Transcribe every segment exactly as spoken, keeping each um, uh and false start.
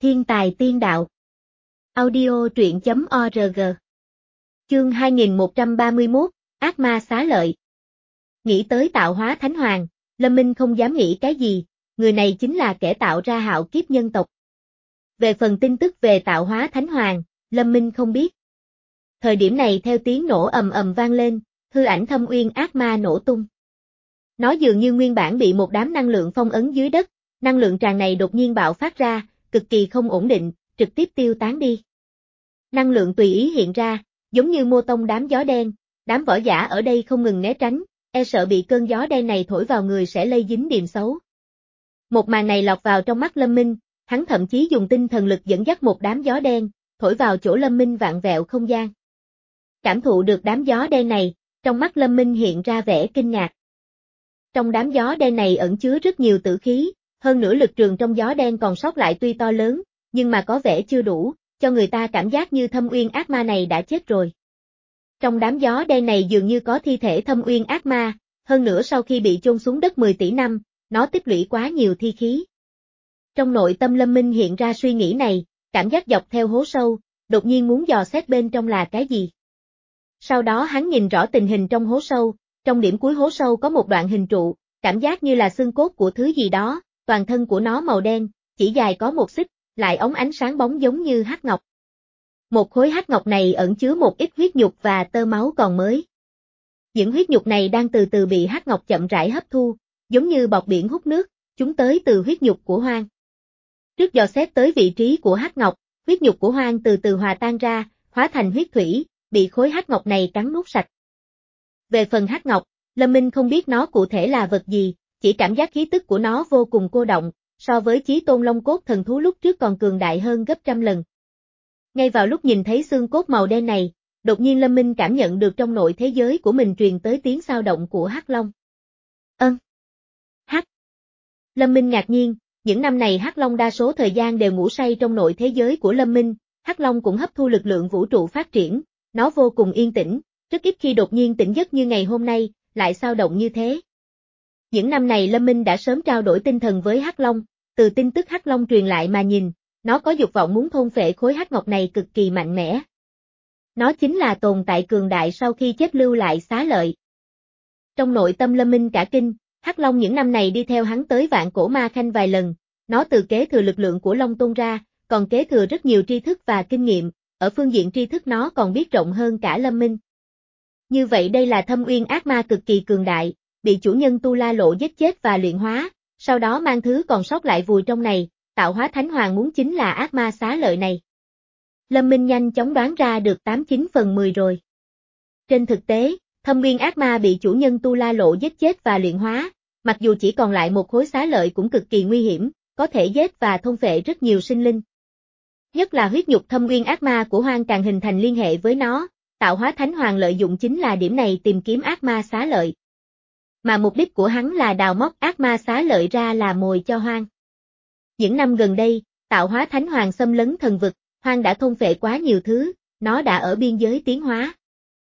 Thiên tài tiên đạo. Audio truyện chấm org. Chương hai nghìn một trăm ba mươi mốt, Ác ma xá lợi. Nghĩ tới tạo hóa thánh hoàng, Lâm Minh không dám nghĩ cái gì, người này chính là kẻ tạo ra hạo kiếp nhân tộc. Về phần tin tức về tạo hóa thánh hoàng, Lâm Minh không biết. Thời điểm này theo tiếng nổ ầm ầm vang lên, hư ảnh thâm uyên ác ma nổ tung. Nó dường như nguyên bản bị một đám năng lượng phong ấn dưới đất, năng lượng tràn này đột nhiên bạo phát ra, cực kỳ không ổn định, trực tiếp tiêu tán đi. Năng lượng tùy ý hiện ra, giống như mô tông đám gió đen, đám võ giả ở đây không ngừng né tránh, e sợ bị cơn gió đen này thổi vào người sẽ lây dính điềm xấu. Một màn này lọt vào trong mắt Lâm Minh, hắn thậm chí dùng tinh thần lực dẫn dắt một đám gió đen, thổi vào chỗ Lâm Minh vạn vẹo không gian. Cảm thụ được đám gió đen này, trong mắt Lâm Minh hiện ra vẻ kinh ngạc. Trong đám gió đen này ẩn chứa rất nhiều tử khí, hơn nữa lực trường trong gió đen còn sót lại tuy to lớn, nhưng mà có vẻ chưa đủ, cho người ta cảm giác như thâm uyên ác ma này đã chết rồi. Trong đám gió đen này dường như có thi thể thâm uyên ác ma, hơn nữa sau khi bị chôn xuống đất mười tỷ năm, nó tích lũy quá nhiều thi khí. Trong nội tâm Lâm Minh hiện ra suy nghĩ này, cảm giác dọc theo hố sâu, đột nhiên muốn dò xét bên trong là cái gì. Sau đó hắn nhìn rõ tình hình trong hố sâu, trong điểm cuối hố sâu có một đoạn hình trụ, cảm giác như là xương cốt của thứ gì đó, toàn thân của nó màu đen, chỉ dài có một xích, lại óng ánh sáng bóng giống như hắc ngọc. Một khối hắc ngọc này ẩn chứa một ít huyết nhục và tơ máu còn mới. Những huyết nhục này đang từ từ bị hắc ngọc chậm rãi hấp thu, giống như bọt biển hút nước, chúng tới từ huyết nhục của Hoang. Trước dò xét tới vị trí của hắc ngọc, huyết nhục của Hoang từ từ hòa tan ra, hóa thành huyết thủy, bị khối hắc ngọc này cắn nuốt sạch. Về phần hắc ngọc, Lâm Minh không biết nó cụ thể là vật gì, chỉ cảm giác khí tức của nó vô cùng cô động, so với Chí Tôn Long Cốt thần thú lúc trước còn cường đại hơn gấp trăm lần. Ngay vào lúc nhìn thấy xương cốt màu đen này, đột nhiên Lâm Minh cảm nhận được trong nội thế giới của mình truyền tới tiếng xao động của hắc long. Ân. Hắc. Lâm Minh ngạc nhiên, những năm này hắc long đa số thời gian đều ngủ say trong nội thế giới của Lâm Minh, hắc long cũng hấp thu lực lượng vũ trụ phát triển, nó vô cùng yên tĩnh, rất ít khi đột nhiên tỉnh giấc như ngày hôm nay, lại xao động như thế. Những năm này Lâm Minh đã sớm trao đổi tinh thần với hắc long, từ tin tức hắc long truyền lại mà nhìn, nó có dục vọng muốn thôn phệ khối hắc ngọc này cực kỳ mạnh mẽ. Nó chính là tồn tại cường đại sau khi chết lưu lại xá lợi. Trong nội tâm Lâm Minh cả kinh, hắc long những năm này đi theo hắn tới Vạn Cổ Ma Khanh vài lần, nó từ kế thừa lực lượng của Long Tôn ra, còn kế thừa rất nhiều tri thức và kinh nghiệm, ở phương diện tri thức nó còn biết rộng hơn cả Lâm Minh. Như vậy đây là thâm uyên ác ma cực kỳ cường đại, bị chủ nhân Tu La Lộ giết chết và luyện hóa, sau đó mang thứ còn sót lại vùi trong này, tạo hóa thánh hoàng muốn chính là ác ma xá lợi này. Lâm Minh nhanh chóng đoán ra được tám chín phần mười rồi. Trên thực tế, thâm uyên ác ma bị chủ nhân Tu La Lộ giết chết và luyện hóa, mặc dù chỉ còn lại một khối xá lợi cũng cực kỳ nguy hiểm, có thể giết và thôn phệ rất nhiều sinh linh. Nhất là huyết nhục thâm uyên ác ma của Hoang càng hình thành liên hệ với nó, tạo hóa thánh hoàng lợi dụng chính là điểm này tìm kiếm ác ma xá lợi. Mà mục đích của hắn là đào móc ác ma xá lợi ra là mồi cho Hoang. Những năm gần đây, tạo hóa thánh hoàng xâm lấn thần vực, Hoang đã thôn phệ quá nhiều thứ, nó đã ở biên giới tiến hóa.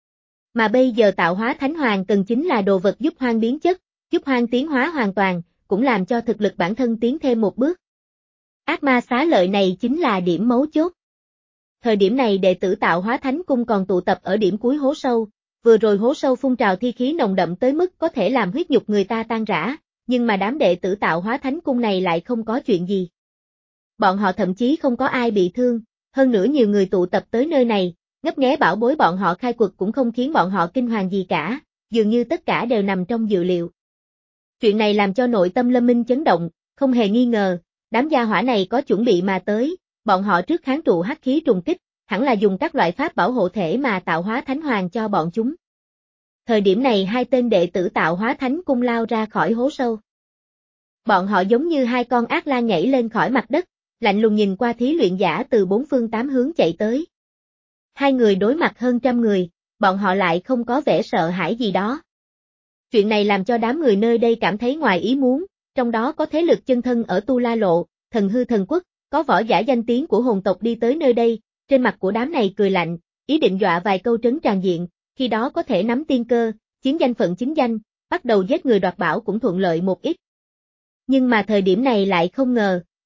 Mà bây giờ tạo hóa thánh hoàng cần chính là đồ vật giúp Hoang biến chất, giúp Hoang tiến hóa hoàn toàn, cũng làm cho thực lực bản thân tiến thêm một bước. Ác ma xá lợi này chính là điểm mấu chốt. Thời điểm này đệ tử tạo hóa thánh cung còn tụ tập ở điểm cuối hố sâu, vừa rồi hố sâu phun trào thi khí nồng đậm tới mức có thể làm huyết nhục người ta tan rã, nhưng mà đám đệ tử tạo hóa thánh cung này lại không có chuyện gì. Bọn họ thậm chí không có ai bị thương, hơn nữa nhiều người tụ tập tới nơi này, ngấp nghé bảo bối bọn họ khai quật cũng không khiến bọn họ kinh hoàng gì cả, dường như tất cả đều nằm trong dự liệu. Chuyện này làm cho nội tâm Lâm Minh chấn động, không hề nghi ngờ, đám gia hỏa này có chuẩn bị mà tới, bọn họ trước kháng trụ hắc khí trùng kích, hẳn là dùng các loại pháp bảo hộ thể mà tạo hóa thánh hoàng cho bọn chúng. Thời điểm này hai tên đệ tử tạo hóa thánh cung lao ra khỏi hố sâu. Bọn họ giống như hai con ác lang nhảy lên khỏi mặt đất, lạnh lùng nhìn qua thí luyện giả từ bốn phương tám hướng chạy tới. Hai người đối mặt hơn trăm người, bọn họ lại không có vẻ sợ hãi gì đó. Chuyện này làm cho đám người nơi đây cảm thấy ngoài ý muốn, trong đó có thế lực chân thân ở Tu La Lộ, Thần Hư Thần Quốc, có võ giả danh tiếng của hồn tộc đi tới nơi đây, trên mặt của đám này cười lạnh, ý định dọa vài câu trấn tràn diện, khi đó có thể nắm tiên cơ, chiếm danh phận chính danh, bắt đầu giết người đoạt bảo cũng thuận lợi một ít. Nhưng mà thời điểm này lại không ngờ,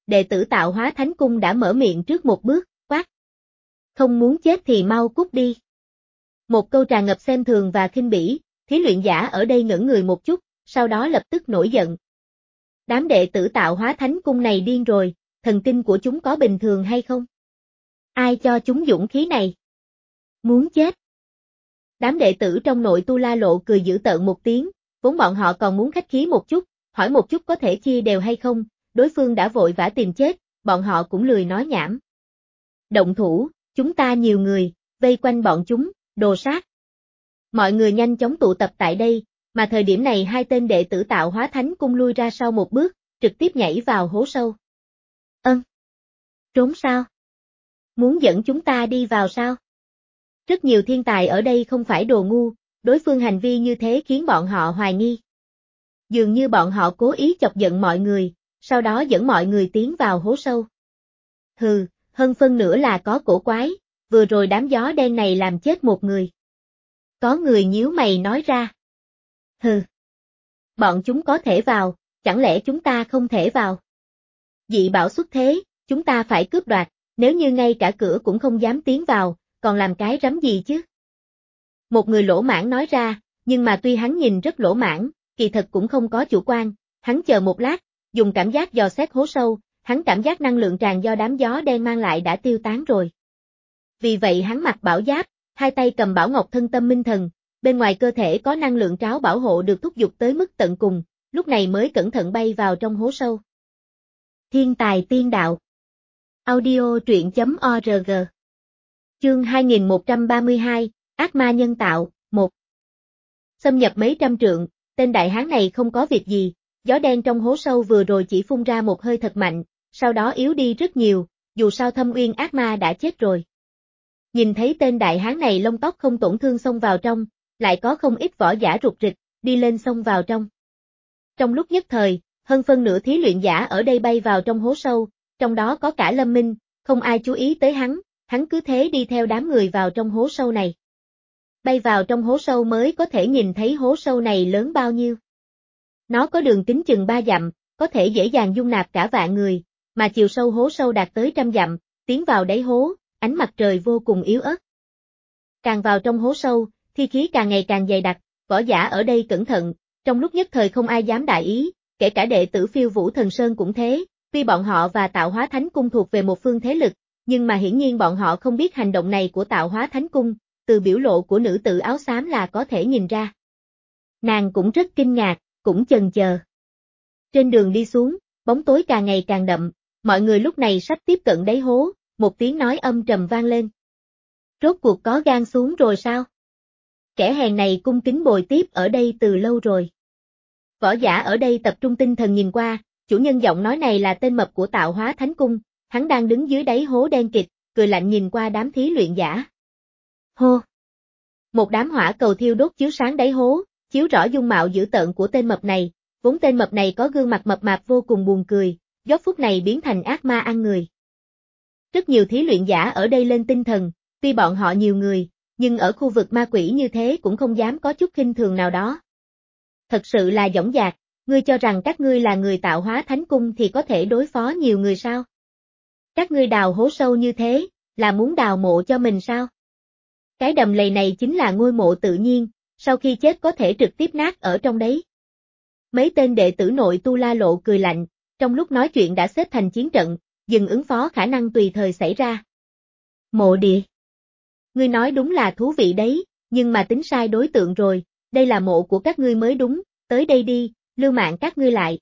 đệ tử Tạo Hóa Thánh Cung đã mở miệng trước một bước, quát. Không muốn chết thì mau cút đi. Một câu tràn ngập xem thường và khinh bỉ, thí luyện giả ở đây ngẩn người một chút, sau đó lập tức nổi giận. Đám đệ tử Tạo Hóa Thánh Cung này điên rồi, thần kinh của chúng có bình thường hay không? Ai cho chúng dũng khí này? Muốn chết. Đám đệ tử trong nội tu La Lộ cười dữ tợn một tiếng, vốn bọn họ còn muốn khách khí một chút, hỏi một chút có thể chia đều hay không, đối phương đã vội vã tìm chết, bọn họ cũng lười nói nhảm. Động thủ, chúng ta nhiều người, vây quanh bọn chúng, đồ sát. Mọi người nhanh chóng tụ tập tại đây, mà thời điểm này hai tên đệ tử Tạo Hóa Thánh Cung lui ra sau một bước, trực tiếp nhảy vào hố sâu. Ân. Trốn sao? Muốn dẫn chúng ta đi vào sao? Rất nhiều thiên tài ở đây không phải đồ ngu, đối phương hành vi như thế khiến bọn họ hoài nghi. Dường như bọn họ cố ý chọc giận mọi người, sau đó dẫn mọi người tiến vào hố sâu. Hừ, hơn phân nửa là có cổ quái, vừa rồi đám gió đen này làm chết một người. Có người nhíu mày nói ra. Hừ. Bọn chúng có thể vào, chẳng lẽ chúng ta không thể vào? Dị bảo xuất thế, chúng ta phải cướp đoạt, nếu như ngay cả cửa cũng không dám tiến vào, còn làm cái rắm gì chứ? Một người lỗ mãng nói ra, nhưng mà tuy hắn nhìn rất lỗ mãng, kỳ thật cũng không có chủ quan, hắn chờ một lát, dùng cảm giác dò xét hố sâu, hắn cảm giác năng lượng tràn do đám gió đen mang lại đã tiêu tán rồi. Vì vậy hắn mặc bảo giáp, hai tay cầm bảo ngọc thân tâm minh thần, bên ngoài cơ thể có năng lượng tráo bảo hộ được thúc giục tới mức tận cùng, lúc này mới cẩn thận bay vào trong hố sâu. Thiên tài tiên đạo. Audio truyện chấm org. Chương hai nghìn một trăm ba mươi hai, Ác ma nhân tạo, một. Xâm nhập mấy trăm trượng, tên đại hán này không có việc gì, gió đen trong hố sâu vừa rồi chỉ phun ra một hơi thật mạnh, sau đó yếu đi rất nhiều, dù sao Thâm Uyên ác ma đã chết rồi. Nhìn thấy tên đại hán này lông tóc không tổn thương xông vào trong, lại có không ít võ giả rụt rịch, đi lên xông vào trong. Trong lúc nhất thời, hơn phân nửa thí luyện giả ở đây bay vào trong hố sâu, trong đó có cả Lâm Minh, không ai chú ý tới hắn, hắn cứ thế đi theo đám người vào trong hố sâu này. Bay vào trong hố sâu mới có thể nhìn thấy hố sâu này lớn bao nhiêu. Nó có đường kính chừng ba dặm, có thể dễ dàng dung nạp cả vạn người, mà chiều sâu hố sâu đạt tới trăm dặm, tiến vào đáy hố, ánh mặt trời vô cùng yếu ớt. Càng vào trong hố sâu, thi khí càng ngày càng dày đặc, võ giả ở đây cẩn thận, trong lúc nhất thời không ai dám đại ý, kể cả đệ tử Phiêu Vũ Thần Sơn cũng thế, tuy bọn họ và Tạo Hóa Thánh Cung thuộc về một phương thế lực, nhưng mà hiển nhiên bọn họ không biết hành động này của Tạo Hóa Thánh Cung, từ biểu lộ của nữ tử áo xám là có thể nhìn ra. Nàng cũng rất kinh ngạc, cũng chần chờ. Trên đường đi xuống, bóng tối càng ngày càng đậm, mọi người lúc này sắp tiếp cận đáy hố, một tiếng nói âm trầm vang lên. Rốt cuộc có gan xuống rồi sao? Kẻ hèn này cung kính bồi tiếp ở đây từ lâu rồi. Võ giả ở đây tập trung tinh thần nhìn qua, chủ nhân giọng nói này là tên mập của Tạo Hóa Thánh Cung, hắn đang đứng dưới đáy hố đen kịt, cười lạnh nhìn qua đám thí luyện giả. Hô! Một đám hỏa cầu thiêu đốt chiếu sáng đáy hố, chiếu rõ dung mạo dữ tợn của tên mập này, vốn tên mập này có gương mặt mập mạp vô cùng buồn cười, giốc phút này biến thành ác ma ăn người. Rất nhiều thí luyện giả ở đây lên tinh thần, tuy bọn họ nhiều người, nhưng ở khu vực ma quỷ như thế cũng không dám có chút khinh thường nào đó. Thật sự là dõng dạc, ngươi cho rằng các ngươi là người Tạo Hóa Thánh Cung thì có thể đối phó nhiều người sao? Các ngươi đào hố sâu như thế, là muốn đào mộ cho mình sao? Cái đầm lầy này chính là ngôi mộ tự nhiên, sau khi chết có thể trực tiếp nát ở trong đấy. Mấy tên đệ tử nội tu La Lộ cười lạnh, trong lúc nói chuyện đã xếp thành chiến trận, dừng ứng phó khả năng tùy thời xảy ra. Mộ địa. Ngươi nói đúng là thú vị đấy, nhưng mà tính sai đối tượng rồi, đây là mộ của các ngươi mới đúng, tới đây đi, lưu mạng các ngươi lại.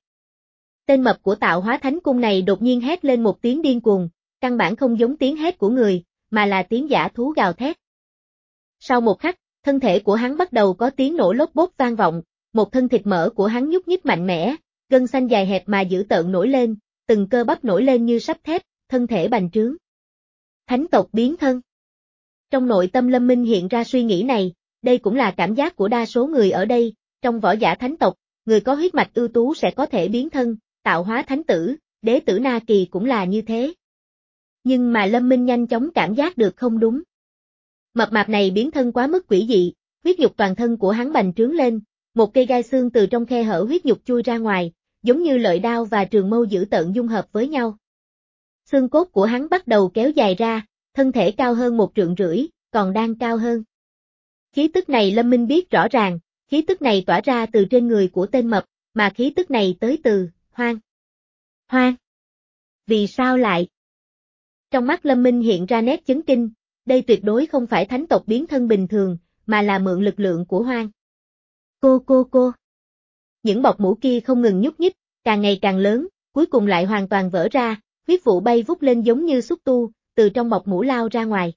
Tên mập của Tạo Hóa Thánh Cung này đột nhiên hét lên một tiếng điên cuồng, căn bản không giống tiếng hét của người, mà là tiếng dã thú gào thét. Sau một khắc, thân thể của hắn bắt đầu có tiếng nổ lốp bốp vang vọng, một thân thịt mỡ của hắn nhúc nhích mạnh mẽ, gân xanh dài hẹp mà dữ tợn nổi lên, từng cơ bắp nổi lên như sắt thép, thân thể bành trướng. Thánh tộc biến thân. Trong nội tâm Lâm Minh hiện ra suy nghĩ này, đây cũng là cảm giác của đa số người ở đây, trong võ giả thánh tộc, người có huyết mạch ưu tú sẽ có thể biến thân, tạo hóa thánh tử, đế tử Na Kỳ cũng là như thế. Nhưng mà Lâm Minh nhanh chóng cảm giác được không đúng. Mập mạp này biến thân quá mức quỷ dị, huyết nhục toàn thân của hắn bành trướng lên, một cây gai xương từ trong khe hở huyết nhục chui ra ngoài, giống như lợi đao và trường mâu dữ tợn dung hợp với nhau, Xương cốt của hắn bắt đầu kéo dài ra, thân thể cao hơn một trượng rưỡi, còn đang cao hơn. Khí tức này Lâm Minh biết rõ ràng, khí tức này tỏa ra từ trên người của tên mập, mà khí tức này tới từ Hoang. Hoang? Vì sao lại? Trong mắt Lâm Minh hiện ra nét chấn kinh, đây tuyệt đối không phải thánh tộc biến thân bình thường, mà là mượn lực lượng của Hoang. Cô cô cô. Những bọc mũ kia không ngừng nhúc nhích, càng ngày càng lớn, cuối cùng lại hoàn toàn vỡ ra, huyết vụ bay vút lên giống như xúc tu, từ trong bọc mũ lao ra ngoài.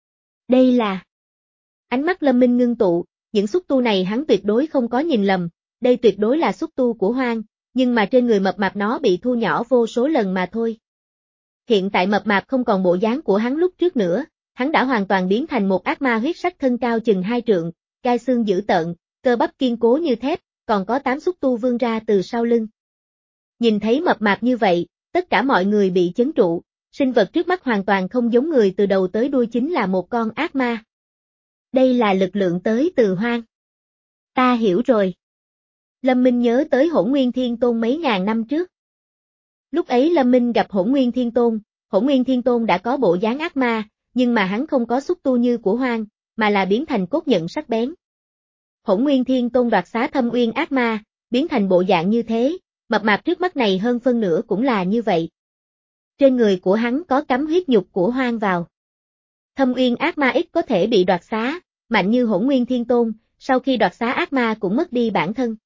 Đây là... Ánh mắt Lâm Minh ngưng tụ, những xúc tu này hắn tuyệt đối không có nhìn lầm, đây tuyệt đối là xúc tu của Hoang, nhưng mà trên người mập mạp nó bị thu nhỏ vô số lần mà thôi. Hiện tại mập mạp không còn bộ dáng của hắn lúc trước nữa, hắn đã hoàn toàn biến thành một ác ma huyết sắc thân cao chừng hai trượng, gai xương dữ tợn, cơ bắp kiên cố như thép, còn có tám xúc tu vươn ra từ sau lưng. Nhìn thấy mập mạp như vậy, tất cả mọi người bị chấn trụ, sinh vật trước mắt hoàn toàn không giống người từ đầu tới đuôi chính là một con ác ma. Đây là lực lượng tới từ Hoang. Ta hiểu rồi. Lâm Minh nhớ tới Hỗn Nguyên Thiên Tôn mấy ngàn năm trước. Lúc ấy Lâm Minh gặp Hỗn Nguyên Thiên Tôn, Hỗn Nguyên Thiên Tôn đã có bộ dáng ác ma, nhưng mà hắn không có xúc tu như của Hoang, mà là biến thành cốt nhận sắc bén. Hỗn Nguyên Thiên Tôn đoạt xá Thâm Uyên ác ma, biến thành bộ dạng như thế, mập mạp trước mắt này hơn phân nửa cũng là như vậy. Trên người của hắn có cắm huyết nhục của Hoang vào. Thâm Uyên ác ma ít có thể bị đoạt xá, mạnh như Hỗn Nguyên Thiên Tôn, sau khi đoạt xá ác ma cũng mất đi bản thân.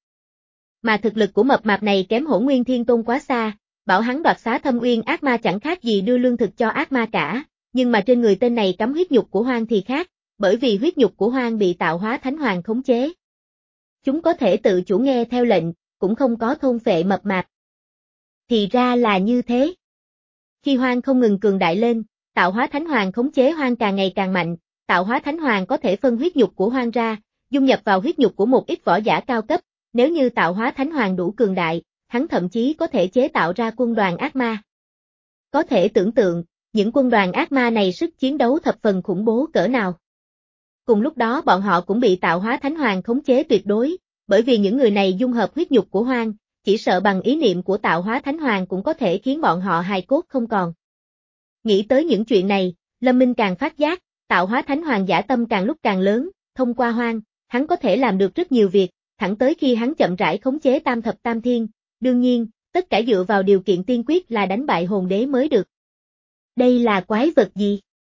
Mà thực lực của mập mạp này kém Hỗn Nguyên Thiên Tôn quá xa, bảo hắn đoạt xá Thâm Uyên ác ma chẳng khác gì đưa lương thực cho ác ma cả, nhưng mà trên người tên này cắm huyết nhục của Hoang thì khác, bởi vì huyết nhục của Hoang bị tạo hóa thánh hoàng khống chế. Chúng có thể tự chủ nghe theo lệnh, cũng không có thôn phệ mập mạp. Thì ra là như thế. Khi Hoang không ngừng cường đại lên, tạo hóa thánh hoàng khống chế Hoang càng ngày càng mạnh, tạo hóa thánh hoàng có thể phân huyết nhục của Hoang ra, dung nhập vào huyết nhục của một ít võ giả cao cấp, nếu như tạo hóa thánh hoàng đủ cường đại, hắn thậm chí có thể chế tạo ra quân đoàn ác ma. Có thể tưởng tượng, những quân đoàn ác ma này sức chiến đấu thập phần khủng bố cỡ nào. Cùng lúc đó bọn họ cũng bị tạo hóa thánh hoàng khống chế tuyệt đối, bởi vì những người này dung hợp huyết nhục của Hoang, chỉ sợ bằng ý niệm của tạo hóa thánh hoàng cũng có thể khiến bọn họ hài cốt không còn. Nghĩ tới những chuyện này, Lâm Minh càng phát giác, tạo hóa thánh hoàng dã tâm càng lúc càng lớn, thông qua Hoang, hắn có thể làm được rất nhiều việc, thẳng tới khi hắn chậm rãi khống chế tam thập tam thiên, đương nhiên, tất cả dựa vào điều kiện tiên quyết là đánh bại hồn đế mới được. Đây là quái vật gì?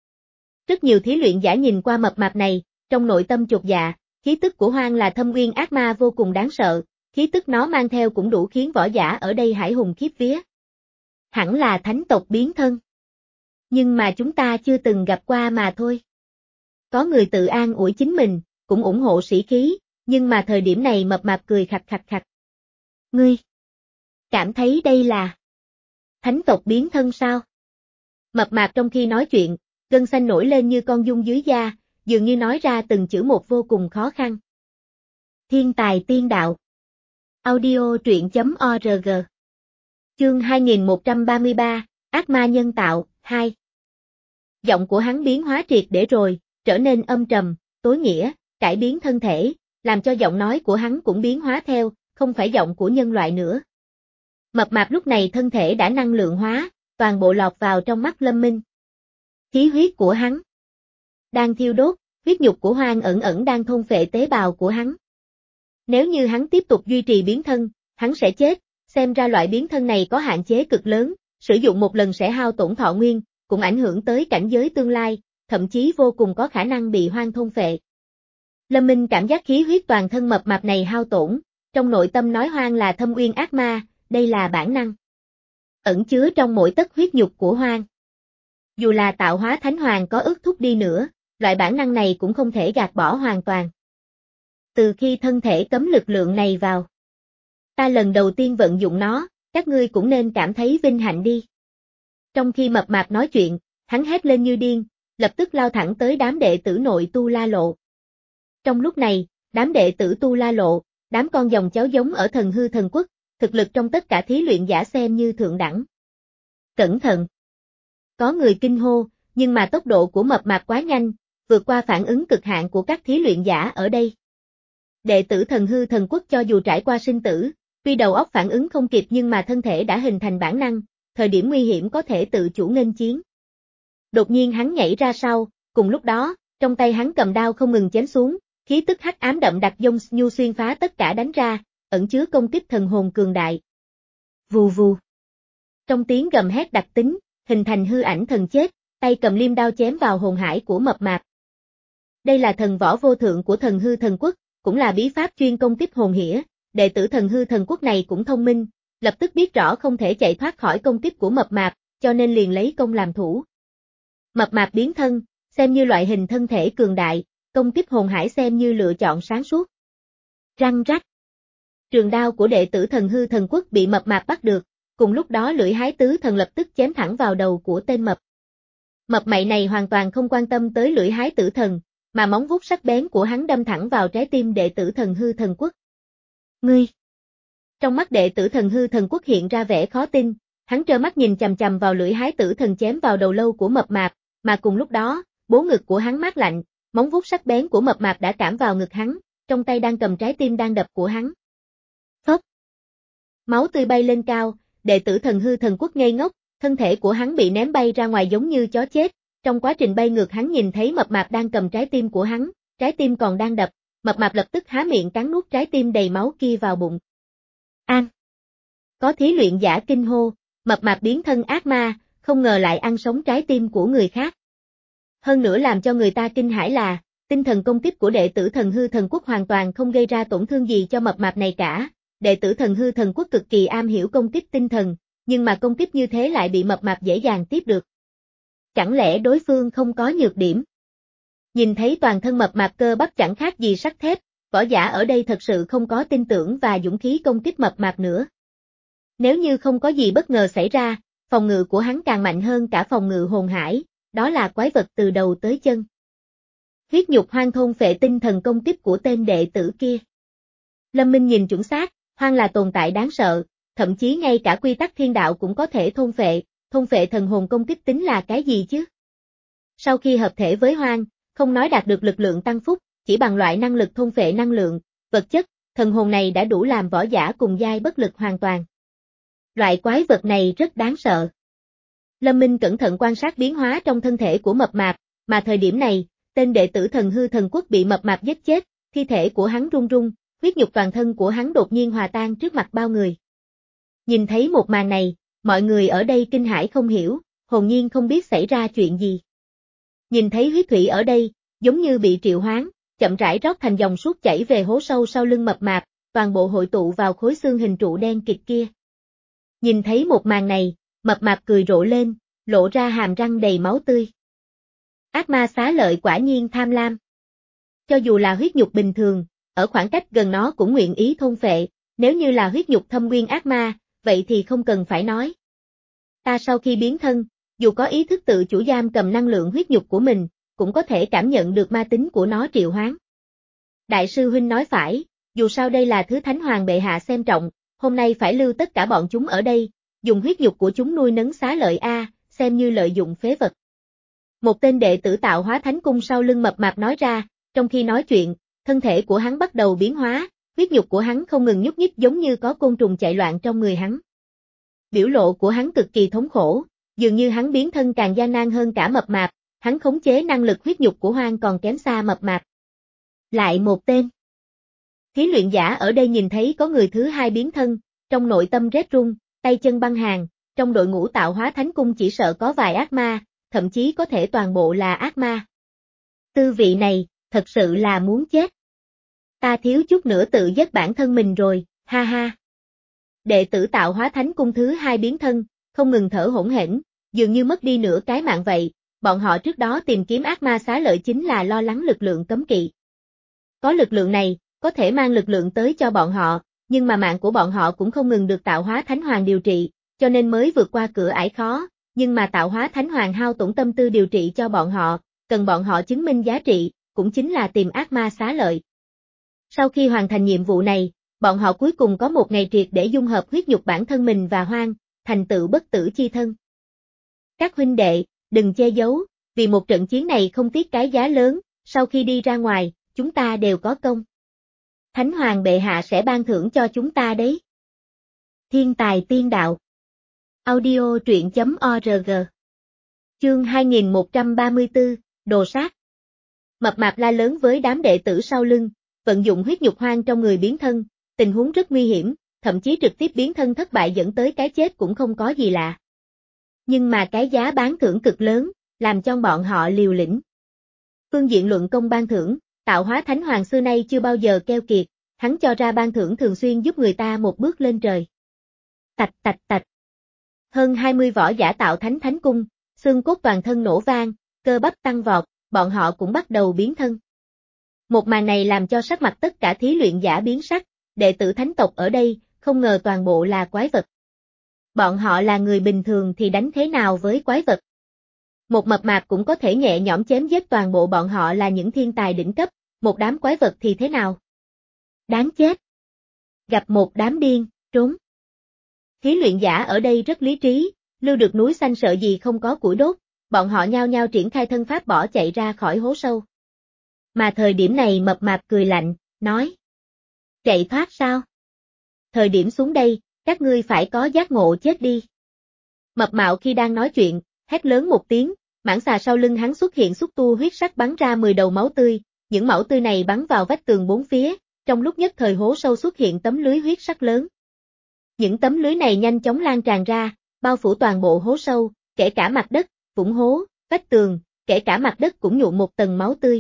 Rất nhiều thí luyện giả nhìn qua mập mạp này, trong nội tâm chột dạ, khí tức của Hoang là Thâm Uyên ác ma vô cùng đáng sợ, khí tức nó mang theo cũng đủ khiến võ giả ở đây hải hùng khiếp vía. Hẳn là thánh tộc biến thân. Nhưng mà chúng ta chưa từng gặp qua mà thôi. Có người tự an ủi chính mình, cũng ủng hộ sĩ khí, nhưng mà thời điểm này mập mạp cười khặt khặt khặt. Ngươi cảm thấy đây là thánh tộc biến thân sao? Mập mạp trong khi nói chuyện, gân xanh nổi lên như con giun dưới da, dường như nói ra từng chữ một vô cùng khó khăn. Thiên tài tiên đạo. Audio truyện chấm org. Chương hai nghìn một trăm ba mươi ba, Ác ma nhân tạo, hai. Giọng của hắn biến hóa triệt để rồi, trở nên âm trầm, tối nghĩa, cải biến thân thể, làm cho giọng nói của hắn cũng biến hóa theo, không phải giọng của nhân loại nữa. Mập mạp lúc này thân thể đã năng lượng hóa, toàn bộ lọt vào trong mắt Lâm Minh. Khí huyết của hắn đang thiêu đốt, huyết nhục của Hoang ẩn ẩn đang thôn phệ tế bào của hắn. Nếu như hắn tiếp tục duy trì biến thân, hắn sẽ chết, xem ra loại biến thân này có hạn chế cực lớn, sử dụng một lần sẽ hao tổn thọ nguyên, cũng ảnh hưởng tới cảnh giới tương lai, thậm chí vô cùng có khả năng bị Hoang thôn phệ. Lâm Minh cảm giác khí huyết toàn thân mập mạp này hao tổn, trong nội tâm nói Hoang là Thâm Uyên ác ma, đây là bản năng ẩn chứa trong mỗi tấc huyết nhục của Hoang. Dù là tạo hóa thánh hoàng có ước thúc đi nữa, loại bản năng này cũng không thể gạt bỏ hoàn toàn. Từ khi thân thể cấm lực lượng này vào, ta lần đầu tiên vận dụng nó, các ngươi cũng nên cảm thấy vinh hạnh đi. Trong khi mập mạp nói chuyện, hắn hét lên như điên, lập tức lao thẳng tới đám đệ tử nội Tu La Lộ. Trong lúc này, đám đệ tử Tu La Lộ, đám con dòng cháu giống ở Thần Hư Thần Quốc, thực lực trong tất cả thí luyện giả xem như thượng đẳng. Cẩn thận! Có người kinh hô, nhưng mà tốc độ của mập mạp quá nhanh, vượt qua phản ứng cực hạn của các thí luyện giả ở đây. Đệ tử Thần Hư Thần Quốc cho dù trải qua sinh tử, tuy đầu óc phản ứng không kịp nhưng mà thân thể đã hình thành bản năng, thời điểm nguy hiểm có thể tự chủ nghênh chiến. Đột nhiên hắn nhảy ra sau, cùng lúc đó, trong tay hắn cầm đao không ngừng chém xuống, khí tức hắc ám đậm đặc dông nhu xuyên phá tất cả đánh ra, ẩn chứa công kích thần hồn cường đại. Vù vù. Trong tiếng gầm hét đặc tính, hình thành hư ảnh thần chết, tay cầm liêm đao chém vào hồn hải của mập mạp. Đây là thần võ vô thượng của thần hư thần quốc, cũng là bí pháp chuyên công kích hồn hỉa, đệ tử thần hư thần quốc này cũng thông minh, lập tức biết rõ không thể chạy thoát khỏi công kích của mập mạp, cho nên liền lấy công làm thủ. Mập mạp biến thân, xem như loại hình thân thể cường đại, công kích hồn hải xem như lựa chọn sáng suốt. Răng rắc. Trường đao của đệ tử thần hư thần quốc bị mập mạp bắt được, cùng lúc đó lưỡi hái tứ thần lập tức chém thẳng vào đầu của tên mập. Mập mậy này hoàn toàn không quan tâm tới lưỡi hái tử thần, mà móng vuốt sắc bén của hắn đâm thẳng vào trái tim đệ tử thần hư thần quốc. Ngươi! Trong mắt đệ tử thần hư thần quốc hiện ra vẻ khó tin, hắn trơ mắt nhìn chằm chằm vào lưỡi hái tử thần chém vào đầu lâu của mập mạp, mà cùng lúc đó, bố ngực của hắn mát lạnh, móng vuốt sắc bén của mập mạp đã cảm vào ngực hắn, trong tay đang cầm trái tim đang đập của hắn. Phốc! Máu tươi bay lên cao, đệ tử thần hư thần quốc ngây ngốc, thân thể của hắn bị ném bay ra ngoài giống như chó chết, trong quá trình bay ngược hắn nhìn thấy mập mạp đang cầm trái tim của hắn, trái tim còn đang đập, mập mạp lập tức há miệng cắn nuốt trái tim đầy máu kia vào bụng. An! Có thí luyện giả kinh hô, mập mạp biến thân ác ma, không ngờ lại ăn sống trái tim của người khác. Hơn nữa làm cho người ta kinh hãi là, tinh thần công kích của đệ tử thần hư thần quốc hoàn toàn không gây ra tổn thương gì cho mập mạp này cả, đệ tử thần hư thần quốc cực kỳ am hiểu công kích tinh thần, nhưng mà công kích như thế lại bị mập mạp dễ dàng tiếp được. Chẳng lẽ đối phương không có nhược điểm? Nhìn thấy toàn thân mập mạp cơ bắp chẳng khác gì sắt thép, võ giả ở đây thật sự không có tin tưởng và dũng khí công kích mập mạp nữa. Nếu như không có gì bất ngờ xảy ra, phòng ngự của hắn càng mạnh hơn cả phòng ngự hồn hải, đó là quái vật từ đầu tới chân. Huyết nhục hoang thôn phệ tinh thần công kích của tên đệ tử kia. Lâm Minh nhìn chuẩn xác, hoang là tồn tại đáng sợ, thậm chí ngay cả quy tắc thiên đạo cũng có thể thôn phệ, thôn phệ thần hồn công kích tính là cái gì chứ? Sau khi hợp thể với hoang, không nói đạt được lực lượng tăng phúc, chỉ bằng loại năng lực thôn phệ năng lượng, vật chất, thần hồn này đã đủ làm võ giả cùng giai bất lực hoàn toàn. Loại quái vật này rất đáng sợ. Lâm Minh cẩn thận quan sát biến hóa trong thân thể của mập mạp, mà thời điểm này, tên đệ tử thần hư thần quốc bị mập mạp giết chết, thi thể của hắn run run, huyết nhục toàn thân của hắn đột nhiên hòa tan trước mặt bao người. Nhìn thấy một màn này, mọi người ở đây kinh hãi không hiểu, hồn nhiên không biết xảy ra chuyện gì. Nhìn thấy huyết thủy ở đây, giống như bị triệu hoán, chậm rãi rót thành dòng suốt chảy về hố sâu sau lưng mập mạp, toàn bộ hội tụ vào khối xương hình trụ đen kịt kia. Nhìn thấy một màn này, mập mạp cười rộ lên, lộ ra hàm răng đầy máu tươi. Ác ma xá lợi quả nhiên tham lam. Cho dù là huyết nhục bình thường, ở khoảng cách gần nó cũng nguyện ý thôn phệ, nếu như là huyết nhục thâm nguyên ác ma, vậy thì không cần phải nói. Ta sau khi biến thân, dù có ý thức tự chủ giam cầm năng lượng huyết nhục của mình, cũng có thể cảm nhận được ma tính của nó triệu hoán. Đại sư huynh nói phải, dù sao đây là thứ Thánh Hoàng bệ hạ xem trọng, hôm nay phải lưu tất cả bọn chúng ở đây, dùng huyết nhục của chúng nuôi nấng xá lợi A, xem như lợi dụng phế vật. Một tên đệ tử tạo hóa thánh cung sau lưng mập mạp nói ra, trong khi nói chuyện, thân thể của hắn bắt đầu biến hóa, huyết nhục của hắn không ngừng nhúc nhích giống như có côn trùng chạy loạn trong người hắn. Biểu lộ của hắn cực kỳ thống khổ, dường như hắn biến thân càng gian nan hơn cả mập mạp, hắn khống chế năng lực huyết nhục của hoang còn kém xa mập mạp. Lại một tên. Thí luyện giả ở đây nhìn thấy có người thứ hai biến thân, trong nội tâm rét run, tay chân băng hàng, trong đội ngũ tạo hóa thánh cung chỉ sợ có vài ác ma, thậm chí có thể toàn bộ là ác ma. Tư vị này, thật sự là muốn chết. Ta thiếu chút nữa tự giết bản thân mình rồi, ha ha. Đệ tử tạo hóa thánh cung thứ hai biến thân, không ngừng thở hổn hển, dường như mất đi nửa cái mạng vậy, bọn họ trước đó tìm kiếm ác ma xá lợi chính là lo lắng lực lượng cấm kỵ. Có lực lượng này, có thể mang lực lượng tới cho bọn họ, nhưng mà mạng của bọn họ cũng không ngừng được tạo hóa thánh hoàng điều trị, cho nên mới vượt qua cửa ải khó, nhưng mà tạo hóa thánh hoàng hao tổn tâm tư điều trị cho bọn họ, cần bọn họ chứng minh giá trị, cũng chính là tìm ác ma xá lợi. Sau khi hoàn thành nhiệm vụ này, bọn họ cuối cùng có một ngày triệt để dung hợp huyết nhục bản thân mình và hoang, thành tựu bất tử chi thân. Các huynh đệ, đừng che giấu, vì một trận chiến này không tiếc cái giá lớn, sau khi đi ra ngoài, chúng ta đều có công. Thánh Hoàng bệ hạ sẽ ban thưởng cho chúng ta đấy. Thiên tài tiên đạo. Audio truyện chấm org. Chương hai nghìn một trăm ba mươi tư, đồ sát. Mập mạp la lớn với đám đệ tử sau lưng, vận dụng huyết nhục hoang trong người biến thân, tình huống rất nguy hiểm, thậm chí trực tiếp biến thân thất bại dẫn tới cái chết cũng không có gì lạ. Nhưng mà cái giá bán thưởng cực lớn, làm cho bọn họ liều lĩnh. Phương diện luận công ban thưởng, Tạo Hóa Thánh Hoàng xưa nay chưa bao giờ keo kiệt, hắn cho ra ban thưởng thường xuyên giúp người ta một bước lên trời. Tạch tạch tạch. Hơn hai mươi võ giả tạo thánh thánh cung, xương cốt toàn thân nổ vang, cơ bắp tăng vọt, bọn họ cũng bắt đầu biến thân. Một màn này làm cho sắc mặt tất cả thí luyện giả biến sắc, đệ tử thánh tộc ở đây, không ngờ toàn bộ là quái vật. Bọn họ là người bình thường thì đánh thế nào với quái vật? Một mập mạp cũng có thể nhẹ nhõm chém giết toàn bộ bọn họ là những thiên tài đỉnh cấp, một đám quái vật thì thế nào? Đáng chết! Gặp một đám điên, trốn! Thí luyện giả ở đây rất lý trí, lưu được núi xanh sợ gì không có củi đốt, bọn họ nhao nhao triển khai thân pháp bỏ chạy ra khỏi hố sâu. Mà thời điểm này mập mạp cười lạnh, nói. Chạy thoát sao? Thời điểm xuống đây, các ngươi phải có giác ngộ chết đi. Mập mạo khi đang nói chuyện, hét lớn một tiếng, mãng xà sau lưng hắn xuất hiện xúc tu huyết sắc bắn ra mười đầu máu tươi, những máu tươi này bắn vào vách tường bốn phía, trong lúc nhất thời hố sâu xuất hiện tấm lưới huyết sắc lớn. Những tấm lưới này nhanh chóng lan tràn ra, bao phủ toàn bộ hố sâu, kể cả mặt đất, vũng hố, vách tường, kể cả mặt đất cũng nhuộm một tầng máu tươi.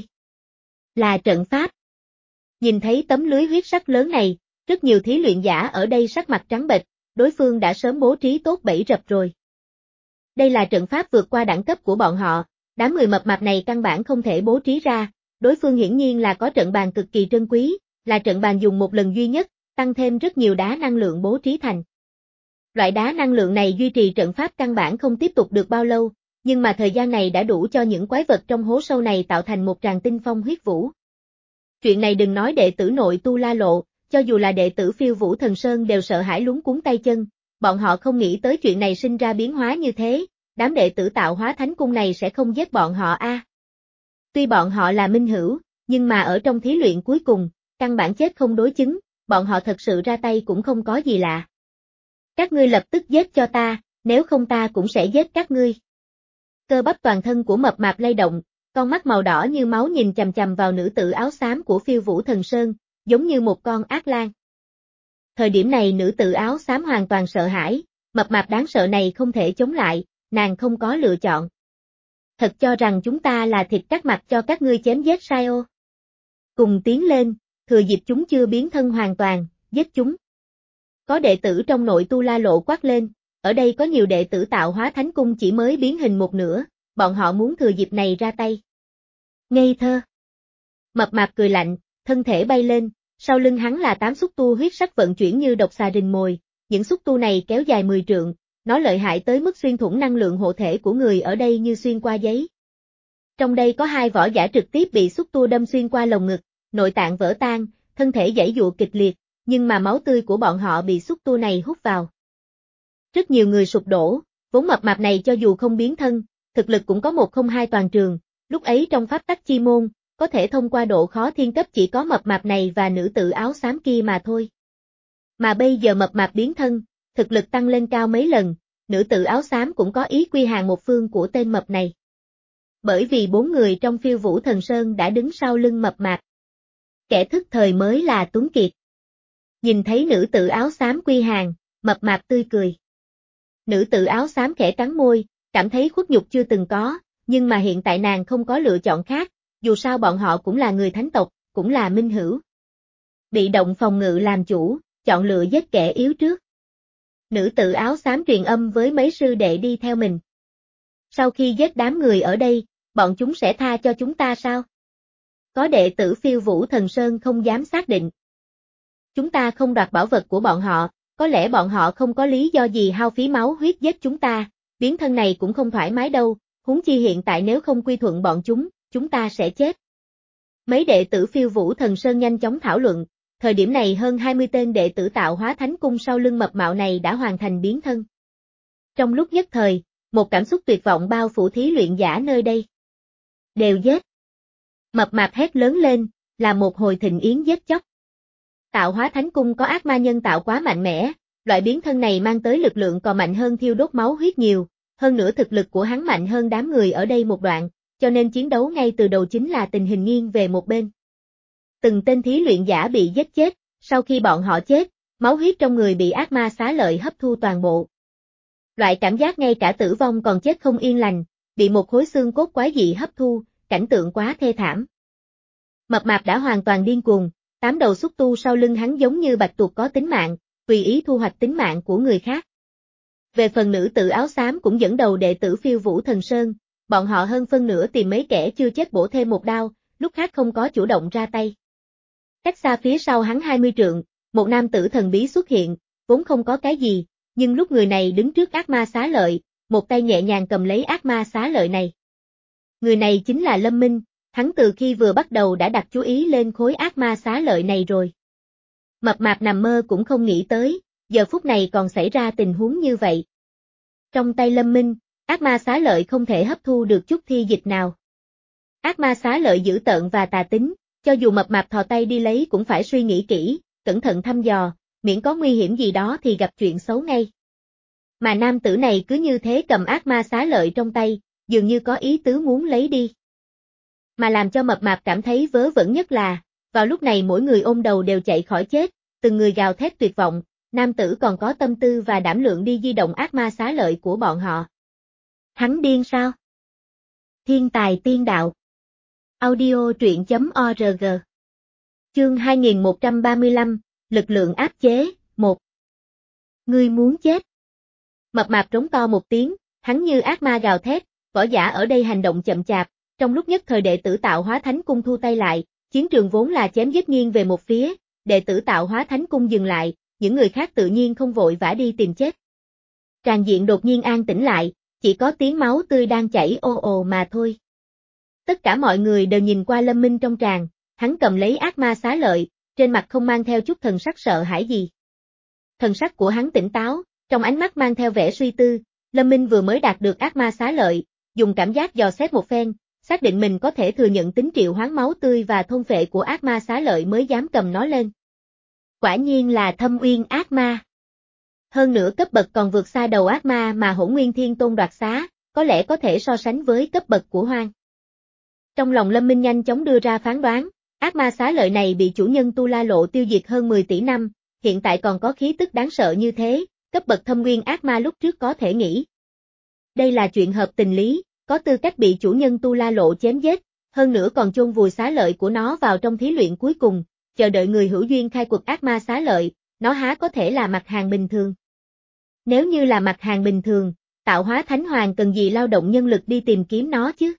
Là trận pháp. Nhìn thấy tấm lưới huyết sắc lớn này, rất nhiều thí luyện giả ở đây sắc mặt trắng bệch, đối phương đã sớm bố trí tốt bẫy rập rồi. Đây là trận pháp vượt qua đẳng cấp của bọn họ, đám người mập mạp này căn bản không thể bố trí ra, đối phương hiển nhiên là có trận bàn cực kỳ trân quý, là trận bàn dùng một lần duy nhất, tăng thêm rất nhiều đá năng lượng bố trí thành. Loại đá năng lượng này duy trì trận pháp căn bản không tiếp tục được bao lâu, nhưng mà thời gian này đã đủ cho những quái vật trong hố sâu này tạo thành một tràng tinh phong huyết vũ. Chuyện này đừng nói đệ tử nội tu La Lộ, cho dù là đệ tử Phiêu Vũ Thần Sơn đều sợ hãi luống cuống tay chân, bọn họ không nghĩ tới chuyện này sinh ra biến hóa như thế, đám đệ tử Tạo Hóa Thánh Cung này sẽ không giết bọn họ a. À. Tuy bọn họ là minh hữu, nhưng mà ở trong thí luyện cuối cùng, căn bản chết không đối chứng, bọn họ thật sự ra tay cũng không có gì lạ. Các ngươi lập tức giết cho ta, nếu không ta cũng sẽ giết các ngươi. Cơ bắp toàn thân của mập mạp lay động, con mắt màu đỏ như máu nhìn chằm chằm vào nữ tử áo xám của Phiêu Vũ Thần Sơn, giống như một con ác lang. Thời điểm này nữ tử áo xám hoàn toàn sợ hãi, mập mạp đáng sợ này không thể chống lại, nàng không có lựa chọn. Thật cho rằng chúng ta là thịt cắt mặt cho các ngươi chém giết sai ô. Cùng tiến lên, thừa dịp chúng chưa biến thân hoàn toàn, giết chúng. Có đệ tử trong nội tu La Lộ quát lên, ở đây có nhiều đệ tử Tạo Hóa Thánh Cung chỉ mới biến hình một nửa, bọn họ muốn thừa dịp này ra tay. Ngây thơ. Mập mạp cười lạnh, thân thể bay lên, sau lưng hắn là tám xúc tu huyết sắc vận chuyển như độc xà rình mồi, những xúc tu này kéo dài mười trượng, nó lợi hại tới mức xuyên thủng năng lượng hộ thể của người ở đây như xuyên qua giấy. Trong đây có hai võ giả trực tiếp bị xúc tu đâm xuyên qua lồng ngực, nội tạng vỡ tan, thân thể giãy giụa kịch liệt, nhưng mà máu tươi của bọn họ bị xúc tu này hút vào. Rất nhiều người sụp đổ, vốn mập mạp này cho dù không biến thân, thực lực cũng có một không hai toàn trường, lúc ấy trong pháp tắc chi môn, có thể thông qua độ khó thiên cấp chỉ có mập mạp này và nữ tử áo xám kia mà thôi. Mà bây giờ mập mạp biến thân, thực lực tăng lên cao mấy lần, nữ tử áo xám cũng có ý quy hàng một phương của tên mập này. Bởi vì bốn người trong Phiêu Vũ Thần Sơn đã đứng sau lưng mập mạp. Kẻ thức thời mới là Tuấn Kiệt. Nhìn thấy nữ tử áo xám quy hàng, mập mạp tươi cười. Nữ tử áo xám khẽ cắn môi, cảm thấy khuất nhục chưa từng có, nhưng mà hiện tại nàng không có lựa chọn khác, dù sao bọn họ cũng là người thánh tộc, cũng là minh hữu. Bị động phòng ngự làm chủ, chọn lựa giết kẻ yếu trước. Nữ tử áo xám truyền âm với mấy sư đệ đi theo mình. Sau khi giết đám người ở đây, bọn chúng sẽ tha cho chúng ta sao? Có đệ tử Phiêu Vũ Thần Sơn không dám xác định. Chúng ta không đoạt bảo vật của bọn họ, có lẽ bọn họ không có lý do gì hao phí máu huyết giết chúng ta, biến thân này cũng không thoải mái đâu, huống chi hiện tại nếu không quy thuận bọn chúng, chúng ta sẽ chết. Mấy đệ tử Phiêu Vũ Thần Sơn nhanh chóng thảo luận, thời điểm này hơn hai mươi tên đệ tử Tạo Hóa Thánh Cung sau lưng mập mạo này đã hoàn thành biến thân. Trong lúc nhất thời, một cảm xúc tuyệt vọng bao phủ thí luyện giả nơi đây. Đều giết. Mập mạp hét lớn lên, là một hồi thịnh yến giết chóc. Tạo Hóa Thánh Cung có ác ma nhân tạo quá mạnh mẽ, Loại biến thân này mang tới lực lượng còn mạnh hơn thiêu đốt máu huyết nhiều, hơn nữa thực lực của hắn mạnh hơn đám người ở đây một đoạn, cho nên chiến đấu ngay từ đầu chính là tình hình nghiêng về một bên. Từng tên thí luyện giả bị giết chết, sau khi bọn họ chết, máu huyết trong người bị ác ma xá lợi hấp thu toàn bộ. Loại cảm giác ngay cả tử vong còn chết không yên lành, bị một khối xương cốt quái dị hấp thu, cảnh tượng quá thê thảm. Mập mạp đã hoàn toàn điên cuồng, tám đầu xúc tu sau lưng hắn giống như bạch tuộc có tính mạng, tùy ý thu hoạch tính mạng của người khác. Về phần nữ tử áo xám cũng dẫn đầu đệ tử Phiêu Vũ Thần Sơn, bọn họ hơn phân nửa tìm mấy kẻ chưa chết bổ thêm một đao, lúc khác không có chủ động ra tay. Cách xa phía sau hắn hai mươi trượng, một nam tử thần bí xuất hiện, vốn không có cái gì, nhưng lúc người này đứng trước ác ma xá lợi, một tay nhẹ nhàng cầm lấy ác ma xá lợi này. Người này chính là Lâm Minh, hắn từ khi vừa bắt đầu đã đặt chú ý lên khối ác ma xá lợi này rồi. Mập mạp nằm mơ cũng không nghĩ tới, giờ phút này còn xảy ra tình huống như vậy. Trong tay Lâm Minh, ác ma xá lợi không thể hấp thu được chút thi dịch nào. Ác ma xá lợi dữ tợn và tà tính, cho dù mập mạp thò tay đi lấy cũng phải suy nghĩ kỹ, cẩn thận thăm dò, miễn có nguy hiểm gì đó thì gặp chuyện xấu ngay. Mà nam tử này cứ như thế cầm ác ma xá lợi trong tay, dường như có ý tứ muốn lấy đi. Mà làm cho mập mạp cảm thấy vớ vẩn nhất là, vào lúc này mỗi người ôm đầu đều chạy khỏi chết, từng người gào thét tuyệt vọng, nam tử còn có tâm tư và đảm lượng đi di động ác ma xá lợi của bọn họ. Hắn điên sao? Thiên tài tiên đạo. Audio truyện chấm org. Chương hai nghìn một trăm ba mươi lăm, lực lượng áp chế, một. Ngươi muốn chết. Mập mạp trống to một tiếng, hắn như ác ma gào thét, võ giả ở đây hành động chậm chạp, trong lúc nhất thời đệ tử Tạo Hóa Thánh Cung thu tay lại, chiến trường vốn là chém giết nghiêng về một phía, đệ tử Tạo Hóa Thánh Cung dừng lại, những người khác tự nhiên không vội vã đi tìm chết. Tràng diện đột nhiên an tĩnh lại, chỉ có tiếng máu tươi đang chảy ồ ồ mà thôi. Tất cả mọi người đều nhìn qua Lâm Minh trong tràng, hắn cầm lấy ác ma xá lợi, trên mặt không mang theo chút thần sắc sợ hãi gì. Thần sắc của hắn tỉnh táo, trong ánh mắt mang theo vẻ suy tư, Lâm Minh vừa mới đạt được ác ma xá lợi, dùng cảm giác dò xét một phen, xác định mình có thể thừa nhận tính triệu hoán máu tươi và thôn phệ của ác ma xá lợi mới dám cầm nó lên. Quả nhiên là Thâm Uyên ác ma. Hơn nữa cấp bậc còn vượt xa đầu ác ma mà Hỗn Nguyên Thiên Tôn đoạt xá, có lẽ có thể so sánh với cấp bậc của Hoang. Trong lòng Lâm Minh nhanh chóng đưa ra phán đoán, ác ma xá lợi này bị chủ nhân Tu La Lộ tiêu diệt hơn mười tỷ năm, hiện tại còn có khí tức đáng sợ như thế, cấp bậc Thâm Uyên ác ma lúc trước có thể nghĩ. Đây là chuyện hợp tình lý, có tư cách bị chủ nhân Tu La Lộ chém giết, hơn nữa còn chôn vùi xá lợi của nó vào trong thí luyện cuối cùng, chờ đợi người hữu duyên khai quật ác ma xá lợi, nó há có thể là mặt hàng bình thường. Nếu như là mặt hàng bình thường, Tạo Hóa Thánh Hoàng cần gì lao động nhân lực đi tìm kiếm nó chứ?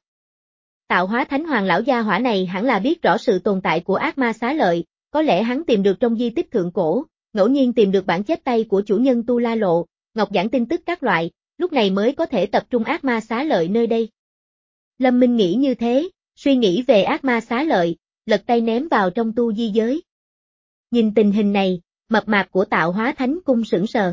Tạo Hóa Thánh Hoàng lão gia hỏa này hẳn là biết rõ sự tồn tại của ác ma xá lợi, có lẽ hắn tìm được trong di tích thượng cổ, ngẫu nhiên tìm được bản chép tay của chủ nhân Tu La Lộ, ngọc giản tin tức các loại, lúc này mới có thể tập trung ác ma xá lợi nơi đây. Lâm Minh nghĩ như thế, suy nghĩ về ác ma xá lợi, lật tay ném vào trong tu di giới. Nhìn tình hình này, mập mạp của Tạo Hóa Thánh Cung sững sờ.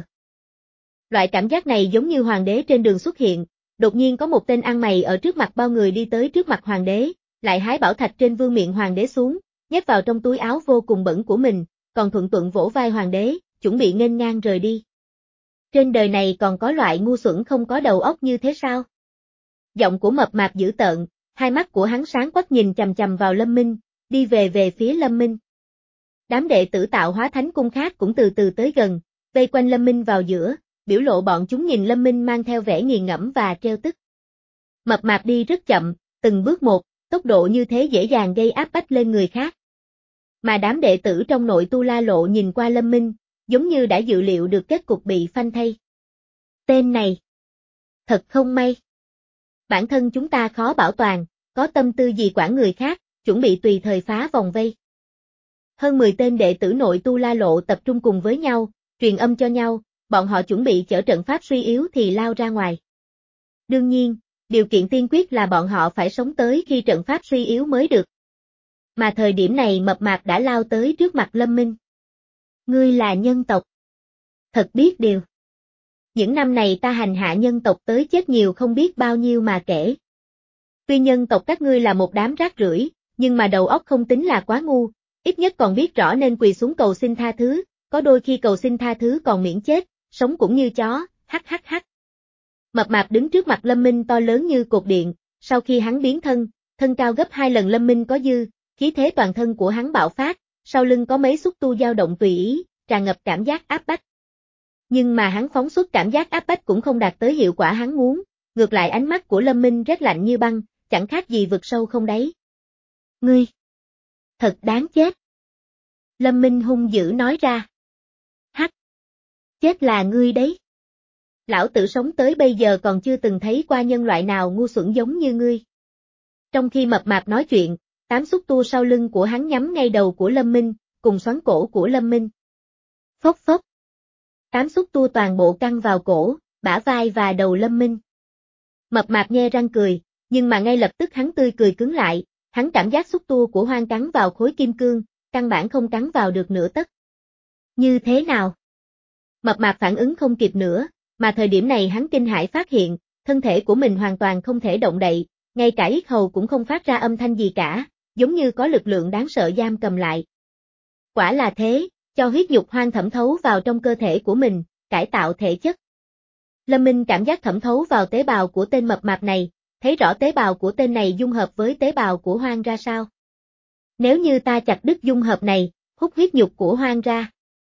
Loại cảm giác này giống như hoàng đế trên đường xuất hiện, đột nhiên có một tên ăn mày ở trước mặt bao người đi tới trước mặt hoàng đế, lại hái bảo thạch trên vương miện hoàng đế xuống, nhét vào trong túi áo vô cùng bẩn của mình, còn thuận thuận vỗ vai hoàng đế, chuẩn bị nghênh ngang rời đi. Trên đời này còn có loại ngu xuẩn không có đầu óc như thế sao? Giọng của mập mạp dữ tợn, hai mắt của hắn sáng quắc nhìn chằm chằm vào Lâm Minh, đi về về phía Lâm Minh. Đám đệ tử Tạo Hóa Thánh Cung khác cũng từ từ tới gần, vây quanh Lâm Minh vào giữa, biểu lộ bọn chúng nhìn Lâm Minh mang theo vẻ nghiền ngẫm và trêu tức. Mập mạp đi rất chậm, từng bước một, tốc độ như thế dễ dàng gây áp bách lên người khác. Mà đám đệ tử trong nội Tu La Lộ nhìn qua Lâm Minh, giống như đã dự liệu được kết cục bị phanh thay. Tên này, thật không may. Bản thân chúng ta khó bảo toàn, có tâm tư gì quản người khác, chuẩn bị tùy thời phá vòng vây. Hơn mười tên đệ tử nội Tu La Lộ tập trung cùng với nhau, truyền âm cho nhau, bọn họ chuẩn bị chở trận pháp suy yếu thì lao ra ngoài. Đương nhiên, điều kiện tiên quyết là bọn họ phải sống tới khi trận pháp suy yếu mới được. Mà thời điểm này mập mạp đã lao tới trước mặt Lâm Minh. Ngươi là nhân tộc. Thật biết điều. Những năm này ta hành hạ nhân tộc tới chết nhiều không biết bao nhiêu mà kể. Tuy nhân tộc các ngươi là một đám rác rưởi, nhưng mà đầu óc không tính là quá ngu, ít nhất còn biết rõ nên quỳ xuống cầu xin tha thứ, có đôi khi cầu xin tha thứ còn miễn chết, sống cũng như chó, hắc hắc hắc. Mập mạp đứng trước mặt Lâm Minh to lớn như cột điện, sau khi hắn biến thân, thân cao gấp hai lần Lâm Minh có dư, khí thế toàn thân của hắn bạo phát, sau lưng có mấy xúc tu dao động tùy ý, tràn ngập cảm giác áp bách. Nhưng mà hắn phóng xuất cảm giác áp bách cũng không đạt tới hiệu quả hắn muốn, ngược lại ánh mắt của Lâm Minh rét lạnh như băng, chẳng khác gì vực sâu không đáy. Ngươi! Thật đáng chết! Lâm Minh hung dữ nói ra. Hắc! Chết là ngươi đấy! Lão tử sống tới bây giờ còn chưa từng thấy qua nhân loại nào ngu xuẩn giống như ngươi. Trong khi mập mạp nói chuyện, tám xúc tu sau lưng của hắn nhắm ngay đầu của Lâm Minh, cùng xoắn cổ của Lâm Minh. Phốc phốc! Tám xúc tu toàn bộ căng vào cổ, bả vai và đầu Lâm Minh. Mập mạp nhe răng cười, nhưng mà ngay lập tức hắn tươi cười cứng lại, hắn cảm giác xúc tu của Hoang cắn vào khối kim cương, căn bản không cắn vào được nửa tấc. Như thế nào? Mập mạp phản ứng không kịp nữa, mà thời điểm này hắn kinh hãi phát hiện, thân thể của mình hoàn toàn không thể động đậy, ngay cả yết hầu cũng không phát ra âm thanh gì cả, giống như có lực lượng đáng sợ giam cầm lại. Quả là thế, cho huyết nhục hoang thẩm thấu vào trong cơ thể của mình, cải tạo thể chất. Lâm Minh cảm giác thẩm thấu vào tế bào của tên mập mạp này, thấy rõ tế bào của tên này dung hợp với tế bào của Hoang ra sao. Nếu như ta chặt đứt dung hợp này, hút huyết nhục của Hoang ra.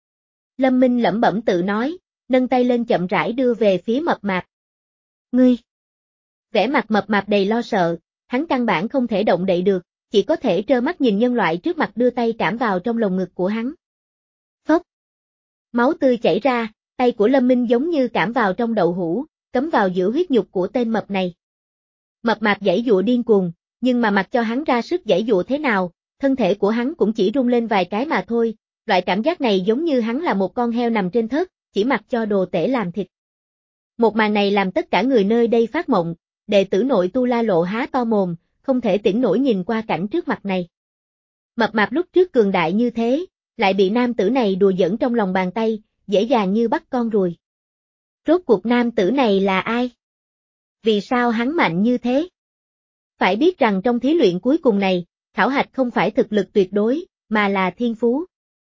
Lâm Minh lẩm bẩm tự nói, nâng tay lên chậm rãi đưa về phía mập mạp. Ngươi! Vẻ mặt mập mạp đầy lo sợ, hắn căn bản không thể động đậy được, chỉ có thể trơ mắt nhìn nhân loại trước mặt đưa tay cảm vào trong lồng ngực của hắn. Phốc! Máu tươi chảy ra, tay của Lâm Minh giống như cảm vào trong đậu hũ, cắm vào giữa huyết nhục của tên mập này. Mập mạp giãy giụa điên cuồng, nhưng mà mặc cho hắn ra sức giãy giụa thế nào, thân thể của hắn cũng chỉ rung lên vài cái mà thôi, loại cảm giác này giống như hắn là một con heo nằm trên thớt, chỉ mặc cho đồ tể làm thịt. Một màn này làm tất cả người nơi đây phát mộng, đệ tử nội Tu La Lộ há to mồm, không thể tỉnh nổi nhìn qua cảnh trước mặt này. Mập mạp lúc trước cường đại như thế, lại bị nam tử này đùa giỡn trong lòng bàn tay, dễ dàng như bắt con ruồi. Rốt cuộc nam tử này là ai? Vì sao hắn mạnh như thế? Phải biết rằng trong thí luyện cuối cùng này, khảo hạch không phải thực lực tuyệt đối, mà là thiên phú.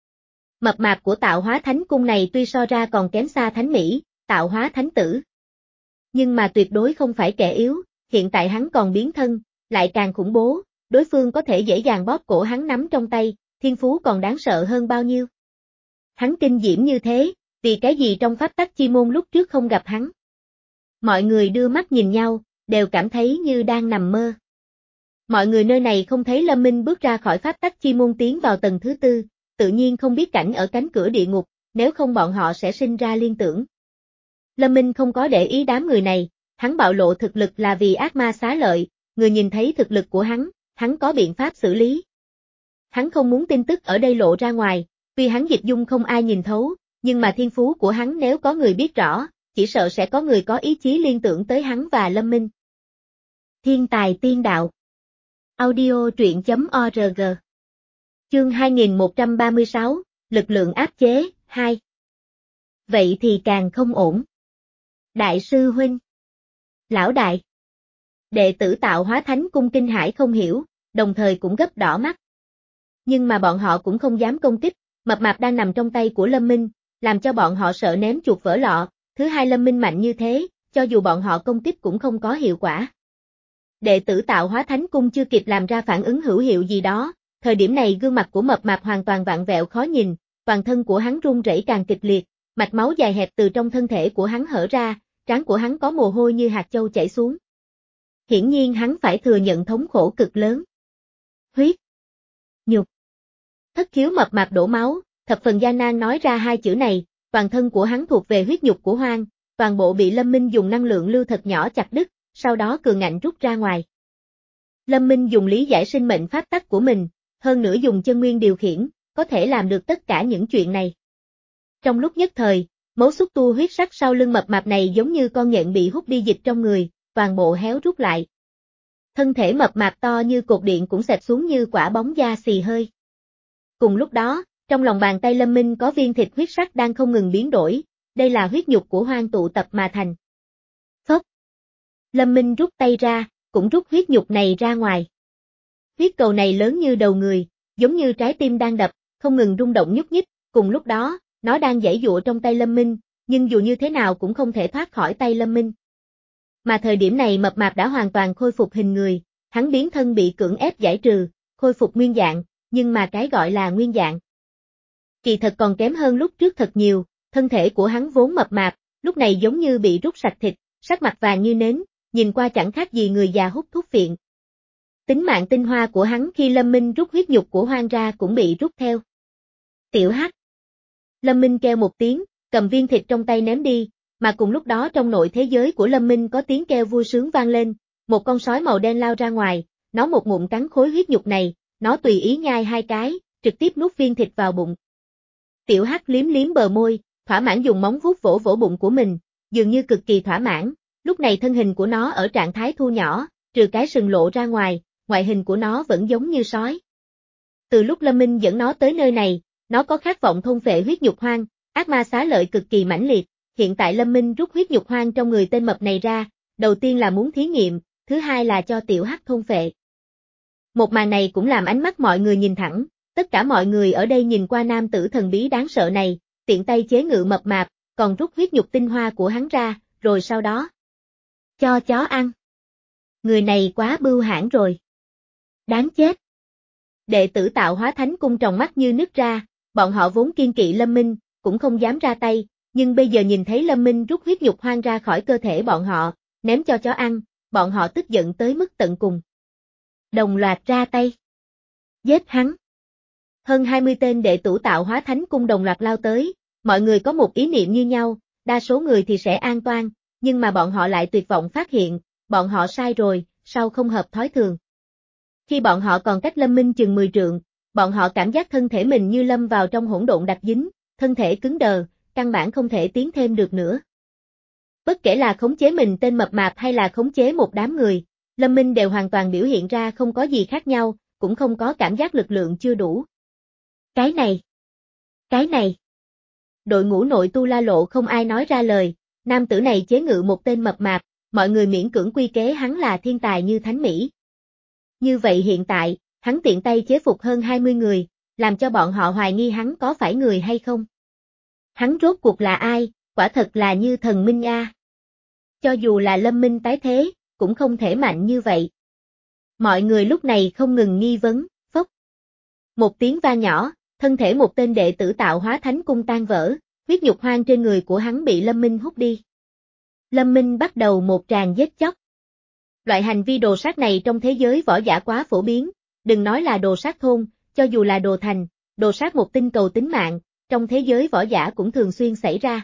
Mập mạp của Tạo Hóa Thánh Cung này tuy so ra còn kém xa Thánh Mỹ, Tạo Hóa Thánh Tử. Nhưng mà tuyệt đối không phải kẻ yếu, hiện tại hắn còn biến thân, lại càng khủng bố, đối phương có thể dễ dàng bóp cổ hắn nắm trong tay, thiên phú còn đáng sợ hơn bao nhiêu. Hắn kinh diễm như thế, vì cái gì trong pháp tắc chi môn lúc trước không gặp hắn. Mọi người đưa mắt nhìn nhau, đều cảm thấy như đang nằm mơ. Mọi người nơi này không thấy Lâm Minh bước ra khỏi pháp tắc chi môn tiến vào tầng thứ tư, tự nhiên không biết cảnh ở cánh cửa địa ngục, nếu không bọn họ sẽ sinh ra liên tưởng. Lâm Minh không có để ý đám người này, hắn bạo lộ thực lực là vì ác ma xá lợi, người nhìn thấy thực lực của hắn, hắn có biện pháp xử lý. Hắn không muốn tin tức ở đây lộ ra ngoài, vì hắn dịch dung không ai nhìn thấu, nhưng mà thiên phú của hắn nếu có người biết rõ, chỉ sợ sẽ có người có ý chí liên tưởng tới hắn và Lâm Minh. Thiên tài tiên đạo. Audio truyện chấm org. Chương hai nghìn một trăm ba mươi sáu, lực lượng áp chế, hai. Vậy thì càng không ổn. Đại sư huynh. Lão đại. Đệ tử Tạo Hóa Thánh Cung kinh hãi không hiểu, đồng thời cũng gấp đỏ mắt. Nhưng mà bọn họ cũng không dám công kích, mập mạp đang nằm trong tay của Lâm Minh, làm cho bọn họ sợ ném chuột vỡ lọ, thứ hai Lâm Minh mạnh như thế, cho dù bọn họ công kích cũng không có hiệu quả. Đệ tử Tạo Hóa Thánh Cung chưa kịp làm ra phản ứng hữu hiệu gì đó, thời điểm này gương mặt của mập mạp hoàn toàn vặn vẹo khó nhìn, toàn thân của hắn run rẩy càng kịch liệt, mạch máu dài hẹp từ trong thân thể của hắn hở ra, trán của hắn có mồ hôi như hạt châu chảy xuống. Hiển nhiên hắn phải thừa nhận thống khổ cực lớn. Huyết. Nhục. Thất khiếu mập mạp đổ máu, thập phần gian nan nói ra hai chữ này, toàn thân của hắn thuộc về huyết nhục của Hoang, toàn bộ bị Lâm Minh dùng năng lượng lưu thật nhỏ chặt đứt, sau đó cường ngạnh rút ra ngoài. Lâm Minh dùng lý giải sinh mệnh pháp tắc của mình, hơn nữa dùng chân nguyên điều khiển, có thể làm được tất cả những chuyện này. Trong lúc nhất thời, mấu xúc tu huyết sắc sau lưng mập mạp này giống như con nhện bị hút đi dịch trong người, toàn bộ héo rút lại. Thân thể mập mạp to như cột điện cũng xẹp xuống như quả bóng da xì hơi. Cùng lúc đó, trong lòng bàn tay Lâm Minh có viên thịt huyết sắc đang không ngừng biến đổi, đây là huyết nhục của Hoang tụ tập mà thành. Phốc. Lâm Minh rút tay ra, cũng rút huyết nhục này ra ngoài. Huyết cầu này lớn như đầu người, giống như trái tim đang đập, không ngừng rung động nhúc nhích, cùng lúc đó, nó đang giãy giụa trong tay Lâm Minh, nhưng dù như thế nào cũng không thể thoát khỏi tay Lâm Minh. Mà thời điểm này mập mạp đã hoàn toàn khôi phục hình người, hắn biến thân bị cưỡng ép giải trừ, khôi phục nguyên dạng, nhưng mà cái gọi là nguyên dạng kỳ thật còn kém hơn lúc trước thật nhiều, thân thể của hắn vốn mập mạp, lúc này giống như bị rút sạch thịt, sắc mặt vàng như nến, nhìn qua chẳng khác gì người già hút thuốc phiện. Tính mạng tinh hoa của hắn khi Lâm Minh rút huyết nhục của Hoang ra cũng bị rút theo. Tiểu Hắc. Lâm Minh kêu một tiếng, cầm viên thịt trong tay ném đi, mà cùng lúc đó trong nội thế giới của Lâm Minh có tiếng kêu vui sướng vang lên, một con sói màu đen lao ra ngoài, nó một ngụm cắn khối huyết nhục này, nó tùy ý nhai hai cái, trực tiếp nuốt viên thịt vào bụng. Tiểu Hắc liếm liếm bờ môi, thỏa mãn dùng móng vuốt vỗ vỗ bụng của mình, dường như cực kỳ thỏa mãn, lúc này thân hình của nó ở trạng thái thu nhỏ, trừ cái sừng lộ ra ngoài, ngoại hình của nó vẫn giống như sói. Từ lúc Lâm Minh dẫn nó tới nơi này, nó có khát vọng thôn phệ huyết nhục Hoang, ác ma xá lợi cực kỳ mãnh liệt, hiện tại Lâm Minh rút huyết nhục Hoang trong người tên mập này ra, đầu tiên là muốn thí nghiệm, thứ hai là cho Tiểu Hắc thôn phệ. Một màn này cũng làm ánh mắt mọi người nhìn thẳng, tất cả mọi người ở đây nhìn qua nam tử thần bí đáng sợ này, tiện tay chế ngự mập mạp, còn rút huyết nhục tinh hoa của hắn ra, rồi sau đó cho chó ăn. Người này quá bưu hãn rồi. Đáng chết. Đệ tử Tạo Hóa Thánh Cung tròng mắt như nứt ra, bọn họ vốn kiên kỵ Lâm Minh, cũng không dám ra tay, nhưng bây giờ nhìn thấy Lâm Minh rút huyết nhục Hoang ra khỏi cơ thể bọn họ, ném cho chó ăn, bọn họ tức giận tới mức tận cùng. Đồng loạt ra tay. Giết hắn. Hơn hai mươi tên đệ tử Tạo Hóa Thánh Cung đồng loạt lao tới, mọi người có một ý niệm như nhau, đa số người thì sẽ an toan, nhưng mà bọn họ lại tuyệt vọng phát hiện, bọn họ sai rồi, sao không hợp thói thường. Khi bọn họ còn cách Lâm Minh chừng mười trượng, bọn họ cảm giác thân thể mình như lâm vào trong hỗn độn đặc dính, thân thể cứng đờ, căn bản không thể tiến thêm được nữa. Bất kể là khống chế mình tên mập mạp hay là khống chế một đám người, Lâm Minh đều hoàn toàn biểu hiện ra không có gì khác nhau, cũng không có cảm giác lực lượng chưa đủ. Cái này, cái này. Đội ngũ nội tu La Lộ không ai nói ra lời, nam tử này chế ngự một tên mập mạp, mọi người miễn cưỡng quy kế hắn là thiên tài như thánh mỹ. Như vậy hiện tại, hắn tiện tay chế phục hơn hai mươi người, làm cho bọn họ hoài nghi hắn có phải người hay không. Hắn rốt cuộc là ai, quả thật là như thần minh a. Cho dù là Lâm Minh tái thế, cũng không thể mạnh như vậy. Mọi người lúc này không ngừng nghi vấn, phốc. Một tiếng vang nhỏ, thân thể một tên đệ tử Tạo Hóa Thánh Cung tan vỡ, huyết nhục Hoang trên người của hắn bị Lâm Minh hút đi. Lâm Minh bắt đầu một tràng giết chóc. Loại hành vi đồ sát này trong thế giới võ giả quá phổ biến, đừng nói là đồ sát thôn, cho dù là đồ thành, đồ sát một tinh cầu tính mạng, trong thế giới võ giả cũng thường xuyên xảy ra.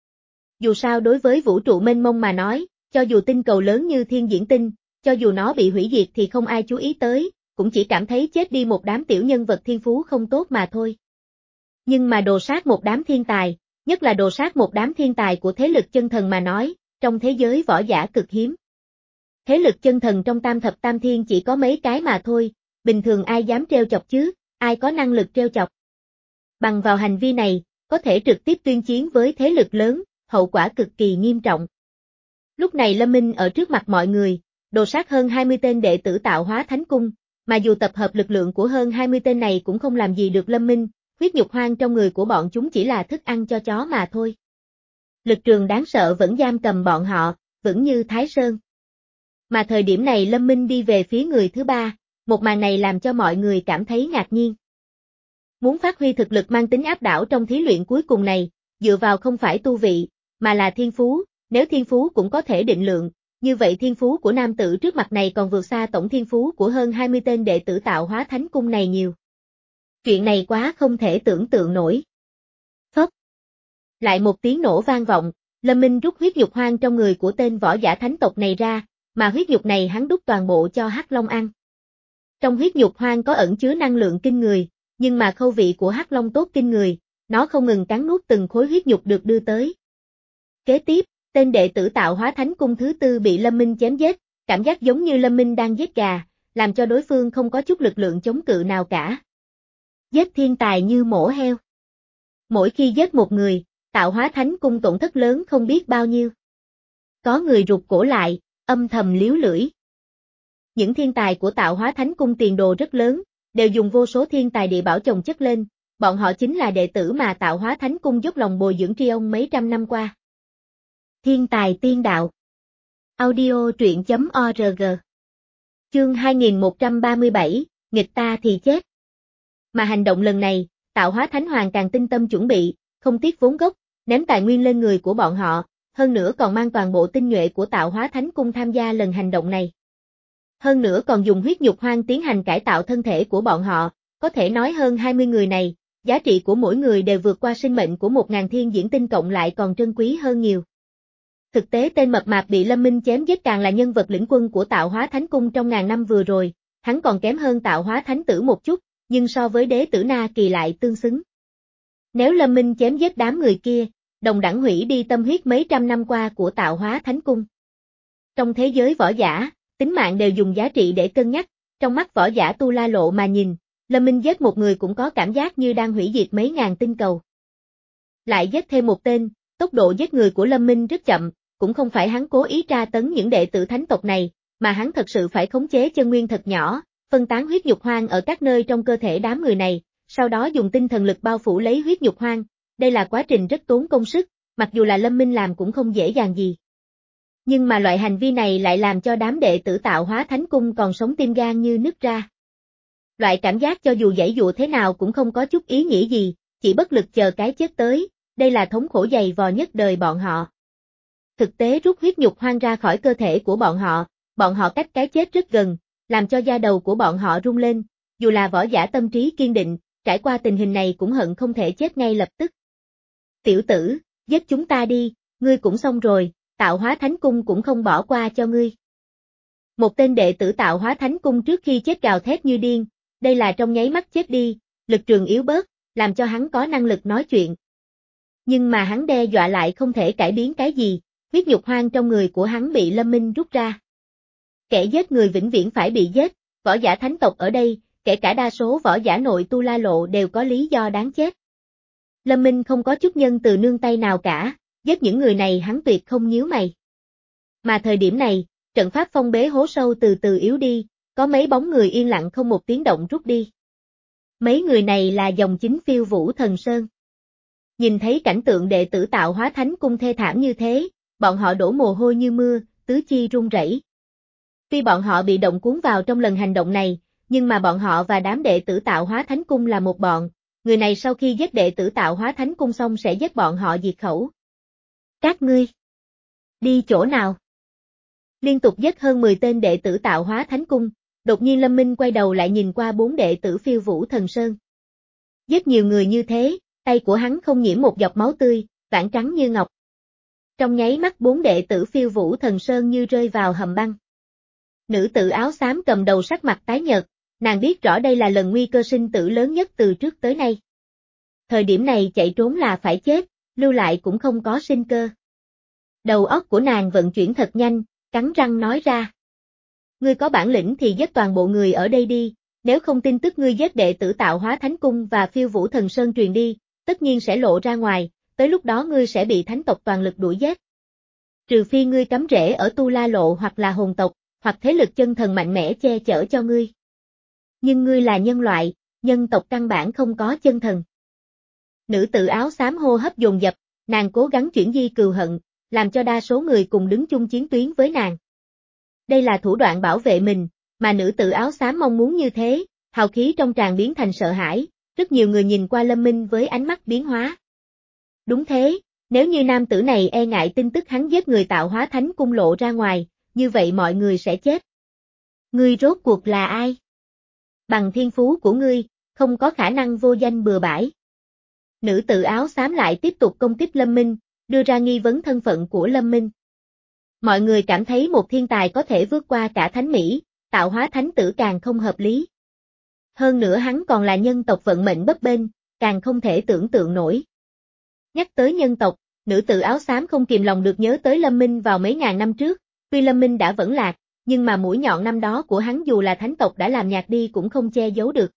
Dù sao đối với vũ trụ mênh mông mà nói, cho dù tinh cầu lớn như Thiên Diễn Tinh, cho dù nó bị hủy diệt thì không ai chú ý tới, cũng chỉ cảm thấy chết đi một đám tiểu nhân vật thiên phú không tốt mà thôi. Nhưng mà đồ sát một đám thiên tài, nhất là đồ sát một đám thiên tài của thế lực chân thần mà nói, trong thế giới võ giả cực hiếm. Thế lực chân thần trong tam thập tam thiên chỉ có mấy cái mà thôi, bình thường ai dám trêu chọc chứ, ai có năng lực trêu chọc. Bằng vào hành vi này, có thể trực tiếp tuyên chiến với thế lực lớn, hậu quả cực kỳ nghiêm trọng. Lúc này Lâm Minh ở trước mặt mọi người, đồ sát hơn hai mươi tên đệ tử Tạo Hóa Thánh Cung, mà dù tập hợp lực lượng của hơn hai mươi tên này cũng không làm gì được Lâm Minh, huyết nhục Hoang trong người của bọn chúng chỉ là thức ăn cho chó mà thôi. Lực trường đáng sợ vẫn giam cầm bọn họ, vững như Thái Sơn. Mà thời điểm này Lâm Minh đi về phía người thứ ba, một màn này làm cho mọi người cảm thấy ngạc nhiên. Muốn phát huy thực lực mang tính áp đảo trong thí luyện cuối cùng này, dựa vào không phải tu vị, mà là thiên phú, nếu thiên phú cũng có thể định lượng, như vậy thiên phú của nam tử trước mặt này còn vượt xa tổng thiên phú của hơn hai mươi tên đệ tử Tạo Hóa Thánh Cung này nhiều. Chuyện này quá không thể tưởng tượng nổi. Phốc. Lại một tiếng nổ vang vọng, Lâm Minh rút huyết nhục Hoang trong người của tên võ giả thánh tộc này ra, mà huyết nhục này hắn đút toàn bộ cho Hắc Long ăn. Trong huyết nhục Hoang có ẩn chứa năng lượng kinh người, nhưng mà khâu vị của Hắc Long tốt kinh người, nó không ngừng cắn nuốt từng khối huyết nhục được đưa tới. Kế tiếp, tên đệ tử Tạo Hóa Thánh Cung thứ tư bị Lâm Minh chém giết, cảm giác giống như Lâm Minh đang giết gà, làm cho đối phương không có chút lực lượng chống cự nào cả. Giết thiên tài như mổ heo. Mỗi khi giết một người, Tạo Hóa Thánh Cung tổn thất lớn không biết bao nhiêu. Có người rụt cổ lại, âm thầm liếu lưỡi. Những thiên tài của Tạo Hóa Thánh Cung tiền đồ rất lớn, đều dùng vô số thiên tài địa bảo chồng chất lên, bọn họ chính là đệ tử mà Tạo Hóa Thánh Cung dốc lòng bồi dưỡng tri ân mấy trăm năm qua. Thiên tài tiên đạo. Audio truyện chấm org. Chương hai nghìn một trăm ba mươi bảy, nghịch ta thì chết. Mà hành động lần này, Tạo Hóa Thánh Hoàng càng tinh tâm chuẩn bị, không tiếc vốn gốc, ném tài nguyên lên người của bọn họ, hơn nữa còn mang toàn bộ tinh nhuệ của Tạo Hóa Thánh Cung tham gia lần hành động này. Hơn nữa còn dùng huyết nhục hoang tiến hành cải tạo thân thể của bọn họ, có thể nói hơn hai mươi người này, giá trị của mỗi người đều vượt qua sinh mệnh của một ngàn thiên diễn tinh cộng lại còn trân quý hơn nhiều. Thực tế tên mập mạp bị Lâm Minh chém giết càng là nhân vật lĩnh quân của Tạo Hóa Thánh Cung trong ngàn năm vừa rồi, hắn còn kém hơn Tạo Hóa Thánh Tử một chút, nhưng so với Đế Tử Na Kỳ lại tương xứng. Nếu Lâm Minh chém giết đám người kia, đồng đẳng hủy đi tâm huyết mấy trăm năm qua của Tạo Hóa Thánh Cung. Trong thế giới võ giả, tính mạng đều dùng giá trị để cân nhắc, trong mắt võ giả Tu La Lộ mà nhìn, Lâm Minh giết một người cũng có cảm giác như đang hủy diệt mấy ngàn tinh cầu. Lại giết thêm một tên, tốc độ giết người của Lâm Minh rất chậm, cũng không phải hắn cố ý tra tấn những đệ tử thánh tộc này, mà hắn thật sự phải khống chế chân nguyên thật nhỏ, phân tán huyết nhục hoang ở các nơi trong cơ thể đám người này, sau đó dùng tinh thần lực bao phủ lấy huyết nhục hoang. Đây là quá trình rất tốn công sức, mặc dù là Lâm Minh làm cũng không dễ dàng gì. Nhưng mà loại hành vi này lại làm cho đám đệ tử Tạo Hóa Thánh Cung còn sống tim gan như nứt ra. Loại cảm giác cho dù giãy dụa thế nào cũng không có chút ý nghĩa gì, chỉ bất lực chờ cái chết tới, đây là thống khổ dày vò nhất đời bọn họ. Thực tế rút huyết nhục hoang ra khỏi cơ thể của bọn họ, bọn họ cách cái chết rất gần, làm cho da đầu của bọn họ rung lên, dù là võ giả tâm trí kiên định, trải qua tình hình này cũng hận không thể chết ngay lập tức. Tiểu tử, giết chúng ta đi, ngươi cũng xong rồi, Tạo Hóa Thánh Cung cũng không bỏ qua cho ngươi. Một tên đệ tử Tạo Hóa Thánh Cung trước khi chết gào thét như điên, đây là trong nháy mắt chết đi, lực trường yếu bớt, làm cho hắn có năng lực nói chuyện. Nhưng mà hắn đe dọa lại không thể cải biến cái gì, huyết nhục hoang trong người của hắn bị Lâm Minh rút ra. Kẻ giết người vĩnh viễn phải bị giết, võ giả thánh tộc ở đây, kể cả đa số võ giả nội Tu La Lộ đều có lý do đáng chết. Lâm Minh không có chút nhân từ nương tay nào cả, giết những người này hắn tuyệt không nhíu mày. Mà thời điểm này, trận pháp phong bế hố sâu từ từ yếu đi, có mấy bóng người yên lặng không một tiếng động rút đi. Mấy người này là dòng chính Phiêu Vũ Thần Sơn. Nhìn thấy cảnh tượng đệ tử Tạo Hóa Thánh Cung thê thảm như thế, bọn họ đổ mồ hôi như mưa, tứ chi run rẩy. Tuy bọn họ bị động cuốn vào trong lần hành động này, nhưng mà bọn họ và đám đệ tử Tạo Hóa Thánh Cung là một bọn, người này sau khi giết đệ tử Tạo Hóa Thánh Cung xong sẽ giết bọn họ diệt khẩu. Các ngươi đi chỗ nào? Liên tục giết hơn mười tên đệ tử Tạo Hóa Thánh Cung, đột nhiên Lâm Minh quay đầu lại nhìn qua bốn đệ tử Phiêu Vũ Thần Sơn. Giết nhiều người như thế, tay của hắn không nhiễm một giọt máu tươi, vảng trắng như ngọc. Trong nháy mắt bốn đệ tử Phiêu Vũ Thần Sơn như rơi vào hầm băng. Nữ tử áo xám cầm đầu sắc mặt tái nhợt, nàng biết rõ đây là lần nguy cơ sinh tử lớn nhất từ trước tới nay. Thời điểm này chạy trốn là phải chết, lưu lại cũng không có sinh cơ. Đầu óc của nàng vận chuyển thật nhanh, cắn răng nói ra. Ngươi có bản lĩnh thì giết toàn bộ người ở đây đi, nếu không tin tức ngươi giết đệ tử Tạo Hóa Thánh Cung và Phiêu Vũ Thần Sơn truyền đi, tất nhiên sẽ lộ ra ngoài, tới lúc đó ngươi sẽ bị thánh tộc toàn lực đuổi giết. Trừ phi ngươi cắm rễ ở Tu La Lộ hoặc là hồn tộc, hoặc thế lực chân thần mạnh mẽ che chở cho ngươi. Nhưng ngươi là nhân loại, nhân tộc căn bản không có chân thần. Nữ tử áo xám hô hấp dồn dập, nàng cố gắng chuyển di cừu hận, làm cho đa số người cùng đứng chung chiến tuyến với nàng. Đây là thủ đoạn bảo vệ mình, mà nữ tử áo xám mong muốn như thế, hào khí trong tràn biến thành sợ hãi, rất nhiều người nhìn qua Lâm Minh với ánh mắt biến hóa. Đúng thế, nếu như nam tử này e ngại tin tức hắn giết người Tạo Hóa Thánh Cung lộ ra ngoài, như vậy mọi người sẽ chết. Ngươi rốt cuộc là ai? Bằng thiên phú của ngươi, không có khả năng vô danh bừa bãi. Nữ tử áo xám lại tiếp tục công kích Lâm Minh, đưa ra nghi vấn thân phận của Lâm Minh. Mọi người cảm thấy một thiên tài có thể vượt qua cả thánh mỹ, Tạo Hóa Thánh Tử càng không hợp lý. Hơn nữa hắn còn là nhân tộc vận mệnh bấp bênh, càng không thể tưởng tượng nổi. Nhắc tới nhân tộc, nữ tử áo xám không kìm lòng được nhớ tới Lâm Minh vào mấy ngàn năm trước, tuy Lâm Minh đã vẫn lạc, nhưng mà mũi nhọn năm đó của hắn dù là thánh tộc đã làm nhạt đi cũng không che giấu được.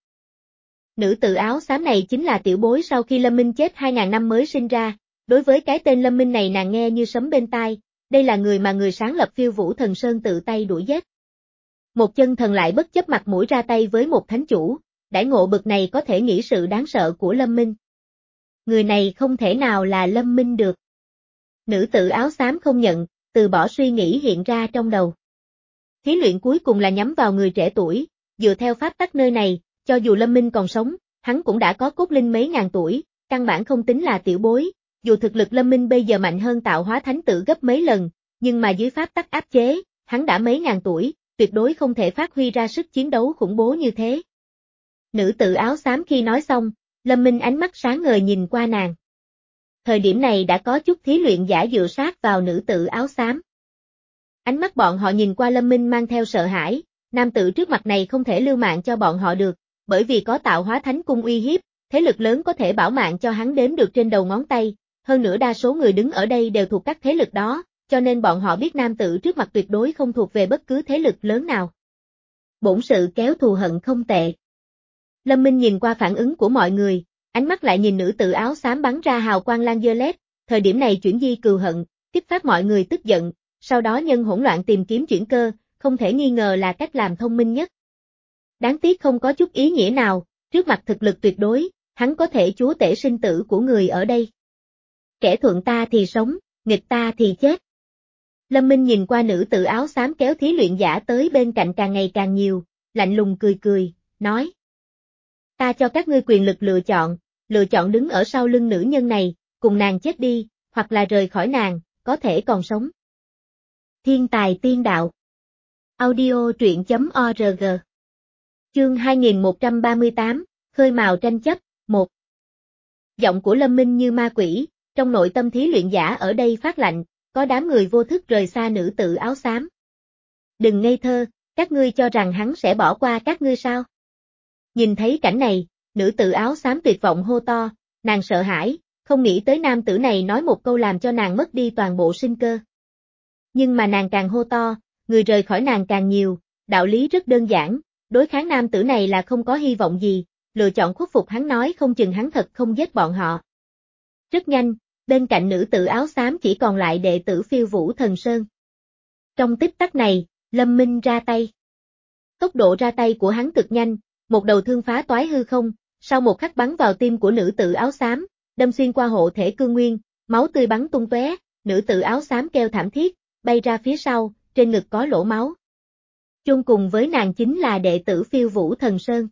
Nữ tử áo xám này chính là tiểu bối sau khi Lâm Minh chết hai ngàn năm mới sinh ra, đối với cái tên Lâm Minh này nàng nghe như sấm bên tai, đây là người mà người sáng lập Phiêu Vũ Thần Sơn tự tay đuổi giết. Một chân thần lại bất chấp mặt mũi ra tay với một thánh chủ, đãi ngộ bực này có thể nghĩ sự đáng sợ của Lâm Minh. Người này không thể nào là Lâm Minh được. Nữ tử áo xám không nhận, từ bỏ suy nghĩ hiện ra trong đầu. Thí luyện cuối cùng là nhắm vào người trẻ tuổi, dựa theo pháp tắc nơi này, cho dù Lâm Minh còn sống, hắn cũng đã có cốt linh mấy ngàn tuổi, căn bản không tính là tiểu bối, dù thực lực Lâm Minh bây giờ mạnh hơn tạo hóa thánh tử gấp mấy lần, nhưng mà dưới pháp tắc áp chế, hắn đã mấy ngàn tuổi, tuyệt đối không thể phát huy ra sức chiến đấu khủng bố như thế. Nữ tử áo xám khi nói xong, Lâm Minh ánh mắt sáng ngời nhìn qua nàng. Thời điểm này đã có chút thí luyện giả dựa sát vào nữ tử áo xám. Ánh mắt bọn họ nhìn qua Lâm Minh mang theo sợ hãi, nam tử trước mặt này không thể lưu mạng cho bọn họ được, bởi vì có tạo hóa thánh cung uy hiếp, thế lực lớn có thể bảo mạng cho hắn đếm được trên đầu ngón tay, hơn nữa đa số người đứng ở đây đều thuộc các thế lực đó, cho nên bọn họ biết nam tử trước mặt tuyệt đối không thuộc về bất cứ thế lực lớn nào. Bổn sự kéo thù hận không tệ. Lâm Minh nhìn qua phản ứng của mọi người, ánh mắt lại nhìn nữ tử áo xám bắn ra hào quang lan violet, thời điểm này chuyển di cừu hận, kích phát mọi người tức giận, sau đó nhân hỗn loạn tìm kiếm chuyển cơ, không thể nghi ngờ là cách làm thông minh nhất. Đáng tiếc không có chút ý nghĩa nào, trước mặt thực lực tuyệt đối, hắn có thể chúa tể sinh tử của người ở đây. Kẻ thuận ta thì sống, nghịch ta thì chết. Lâm Minh nhìn qua nữ tử áo xám kéo thí luyện giả tới bên cạnh càng ngày càng nhiều, lạnh lùng cười cười, nói. Ta cho các ngươi quyền lực lựa chọn, lựa chọn đứng ở sau lưng nữ nhân này, cùng nàng chết đi, hoặc là rời khỏi nàng, có thể còn sống. Thiên tài tiên đạo. Audio truyện chấm org. Chương hai nghìn một trăm ba mươi tám, khơi mào tranh chấp, một. Giọng của Lâm Minh như ma quỷ, trong nội tâm thí luyện giả ở đây phát lạnh, có đám người vô thức rời xa nữ tử áo xám. Đừng ngây thơ, các ngươi cho rằng hắn sẽ bỏ qua các ngươi sao? Nhìn thấy cảnh này, nữ tử áo xám tuyệt vọng hô to, nàng sợ hãi, không nghĩ tới nam tử này nói một câu làm cho nàng mất đi toàn bộ sinh cơ. Nhưng mà nàng càng hô to, người rời khỏi nàng càng nhiều, đạo lý rất đơn giản, đối kháng nam tử này là không có hy vọng gì, lựa chọn khuất phục hắn nói không chừng hắn thật không giết bọn họ. Rất nhanh, bên cạnh nữ tử áo xám chỉ còn lại đệ tử Phiêu Vũ Thần Sơn. Trong tích tắc này, Lâm Minh ra tay. Tốc độ ra tay của hắn cực nhanh, một đầu thương phá toái hư không, sau một khắc bắn vào tim của nữ tử áo xám, đâm xuyên qua hộ thể cương nguyên, máu tươi bắn tung tóe, nữ tử áo xám kêu thảm thiết, bay ra phía sau, trên ngực có lỗ máu. Chung cùng với nàng chính là đệ tử Phiêu Vũ Thần Sơn.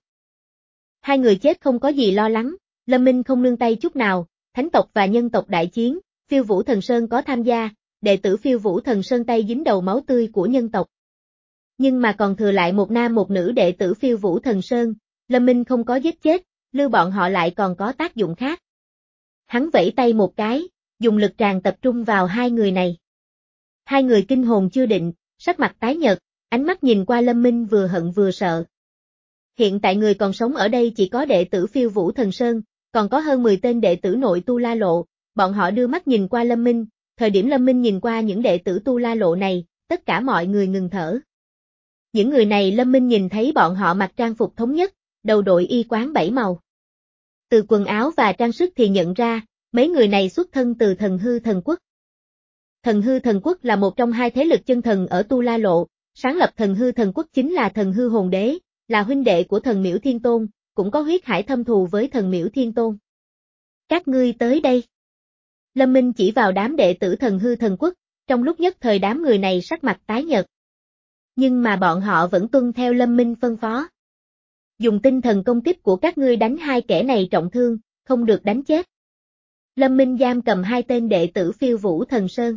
Hai người chết không có gì lo lắng, Lâm Minh không nương tay chút nào, thánh tộc và nhân tộc đại chiến, Phiêu Vũ Thần Sơn có tham gia, đệ tử Phiêu Vũ Thần Sơn tay dính đầu máu tươi của nhân tộc. Nhưng mà còn thừa lại một nam một nữ đệ tử Phiêu Vũ Thần Sơn, Lâm Minh không có giết chết, lưu bọn họ lại còn có tác dụng khác. Hắn vẫy tay một cái, dùng lực tràn tập trung vào hai người này. Hai người kinh hồn chưa định, sắc mặt tái nhợt, ánh mắt nhìn qua Lâm Minh vừa hận vừa sợ. Hiện tại người còn sống ở đây chỉ có đệ tử Phiêu Vũ Thần Sơn, còn có hơn mười tên đệ tử nội Tu La Lộ, bọn họ đưa mắt nhìn qua Lâm Minh, thời điểm Lâm Minh nhìn qua những đệ tử Tu La Lộ này, tất cả mọi người ngừng thở. Những người này Lâm Minh nhìn thấy bọn họ mặc trang phục thống nhất, đầu đội y quán bảy màu. Từ quần áo và trang sức thì nhận ra, mấy người này xuất thân từ Thần Hư Thần Quốc. Thần Hư Thần Quốc là một trong hai thế lực chân thần ở Tu La Lộ, sáng lập Thần Hư Thần Quốc chính là Thần Hư Hồn Đế, là huynh đệ của Thần Miễu Thiên Tôn, cũng có huyết hải thâm thù với Thần Miễu Thiên Tôn. Các ngươi tới đây. Lâm Minh chỉ vào đám đệ tử Thần Hư Thần Quốc, trong lúc nhất thời đám người này sắc mặt tái nhợt. Nhưng mà bọn họ vẫn tuân theo Lâm Minh phân phó. Dùng tinh thần công kích của các ngươi đánh hai kẻ này trọng thương, không được đánh chết. Lâm Minh giam cầm hai tên đệ tử Phiêu Vũ Thần Sơn.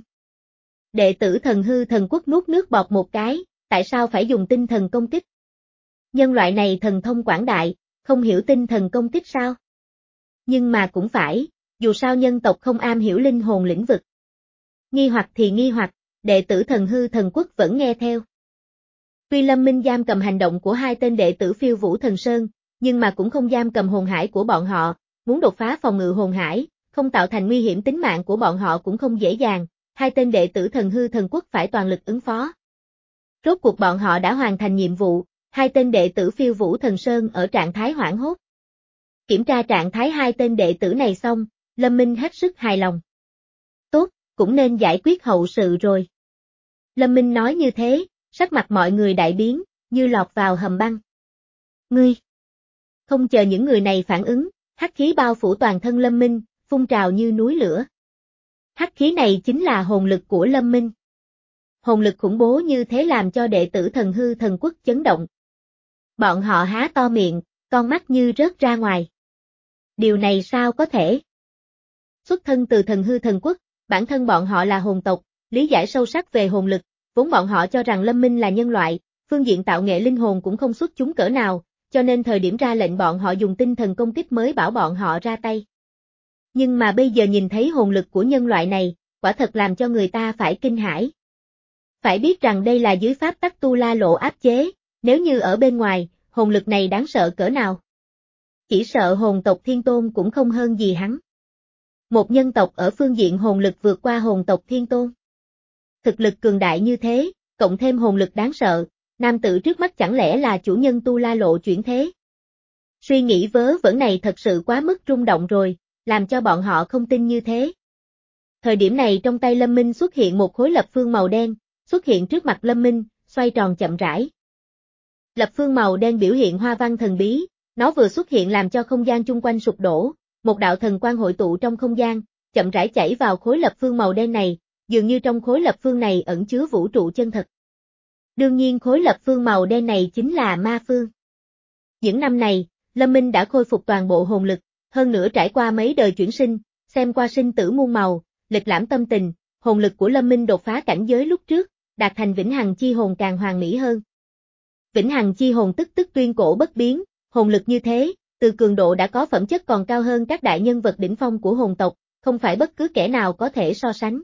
Đệ tử Thần Hư Thần Quốc nuốt nước bọt một cái, tại sao phải dùng tinh thần công kích? Nhân loại này thần thông quảng đại, không hiểu tinh thần công kích sao? Nhưng mà cũng phải, dù sao nhân tộc không am hiểu linh hồn lĩnh vực. Nghi hoặc thì nghi hoặc, đệ tử Thần Hư Thần Quốc vẫn nghe theo. Tuy Lâm Minh giam cầm hành động của hai tên đệ tử Phiêu Vũ Thần Sơn, nhưng mà cũng không giam cầm hồn hải của bọn họ, muốn đột phá phòng ngự hồn hải, không tạo thành nguy hiểm tính mạng của bọn họ cũng không dễ dàng, hai tên đệ tử Thần Hư Thần Quốc phải toàn lực ứng phó. Rốt cuộc bọn họ đã hoàn thành nhiệm vụ, hai tên đệ tử Phiêu Vũ Thần Sơn ở trạng thái hoảng hốt. Kiểm tra trạng thái hai tên đệ tử này xong, Lâm Minh hết sức hài lòng. Tốt, cũng nên giải quyết hậu sự rồi. Lâm Minh nói như thế, sắc mặt mọi người đại biến, như lọt vào hầm băng. Ngươi! Không chờ những người này phản ứng, hắc khí bao phủ toàn thân Lâm Minh, phun trào như núi lửa. Hắc khí này chính là hồn lực của Lâm Minh. Hồn lực khủng bố như thế làm cho đệ tử Thần Hư Thần Quốc chấn động. Bọn họ há to miệng, con mắt như rớt ra ngoài. Điều này sao có thể? Xuất thân từ Thần Hư Thần Quốc, bản thân bọn họ là hồn tộc, lý giải sâu sắc về hồn lực, vốn bọn họ cho rằng Lâm Minh là nhân loại, phương diện tạo nghệ linh hồn cũng không xuất chúng cỡ nào, cho nên thời điểm ra lệnh bọn họ dùng tinh thần công kích mới bảo bọn họ ra tay. Nhưng mà bây giờ nhìn thấy hồn lực của nhân loại này, quả thật làm cho người ta phải kinh hãi. Phải biết rằng đây là dưới pháp tắc Tu La Lộ áp chế, nếu như ở bên ngoài, hồn lực này đáng sợ cỡ nào. Chỉ sợ hồn tộc Thiên Tôn cũng không hơn gì hắn. Một nhân tộc ở phương diện hồn lực vượt qua hồn tộc Thiên Tôn. Thực lực cường đại như thế, cộng thêm hồn lực đáng sợ, nam tử trước mắt chẳng lẽ là chủ nhân Tu La Lộ chuyển thế. Suy nghĩ vớ vẩn này thật sự quá mức rung động rồi, làm cho bọn họ không tin như thế. Thời điểm này trong tay Lâm Minh xuất hiện một khối lập phương màu đen, xuất hiện trước mặt Lâm Minh, xoay tròn chậm rãi. Lập phương màu đen biểu hiện hoa văn thần bí, nó vừa xuất hiện làm cho không gian chung quanh sụp đổ, một đạo thần quang hội tụ trong không gian, chậm rãi chảy vào khối lập phương màu đen này, dường như trong khối lập phương này ẩn chứa vũ trụ chân thật. Đương nhiên khối lập phương màu đen này chính là ma phương. Những năm này, Lâm Minh đã khôi phục toàn bộ hồn lực, hơn nữa trải qua mấy đời chuyển sinh, xem qua sinh tử muôn màu, lịch lãm tâm tình, hồn lực của Lâm Minh đột phá cảnh giới lúc trước, đạt thành vĩnh hằng chi hồn càng hoàn mỹ hơn. Vĩnh hằng chi hồn tức tức tuyên cổ bất biến, hồn lực như thế, từ cường độ đã có phẩm chất còn cao hơn các đại nhân vật đỉnh phong của hồn tộc, không phải bất cứ kẻ nào có thể so sánh.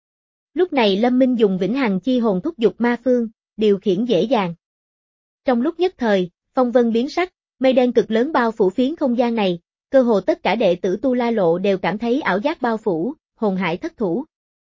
Lúc này Lâm Minh dùng vĩnh hằng chi hồn thúc giục ma phương, điều khiển dễ dàng. Trong lúc nhất thời, phong vân biến sắc, mây đen cực lớn bao phủ phiến không gian này, cơ hồ tất cả đệ tử Tu La Lộ đều cảm thấy ảo giác bao phủ, hồn hải thất thủ.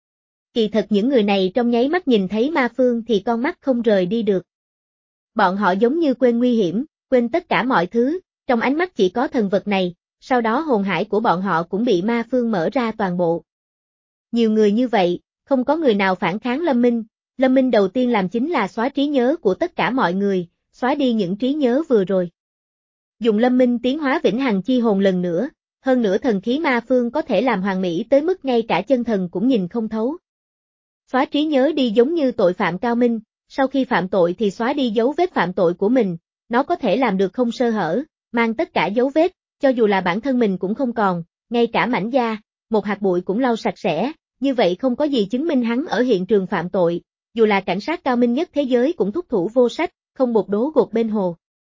Kỳ thật những người này trong nháy mắt nhìn thấy ma phương thì con mắt không rời đi được. Bọn họ giống như quên nguy hiểm, quên tất cả mọi thứ, trong ánh mắt chỉ có thần vật này, sau đó hồn hải của bọn họ cũng bị ma phương mở ra toàn bộ. Nhiều người như vậy, không có người nào phản kháng Lâm Minh, Lâm Minh đầu tiên làm chính là xóa trí nhớ của tất cả mọi người, xóa đi những trí nhớ vừa rồi. Dùng Lâm Minh tiến hóa vĩnh hằng chi hồn lần nữa, hơn nữa thần khí ma phương có thể làm hoàn mỹ tới mức ngay cả chân thần cũng nhìn không thấu. Xóa trí nhớ đi giống như tội phạm cao minh, sau khi phạm tội thì xóa đi dấu vết phạm tội của mình, nó có thể làm được không sơ hở, mang tất cả dấu vết, cho dù là bản thân mình cũng không còn, ngay cả mảnh da, một hạt bụi cũng lau sạch sẽ, như vậy không có gì chứng minh hắn ở hiện trường phạm tội, dù là cảnh sát cao minh nhất thế giới cũng thúc thủ vô sách, không một đố gột bên hồ.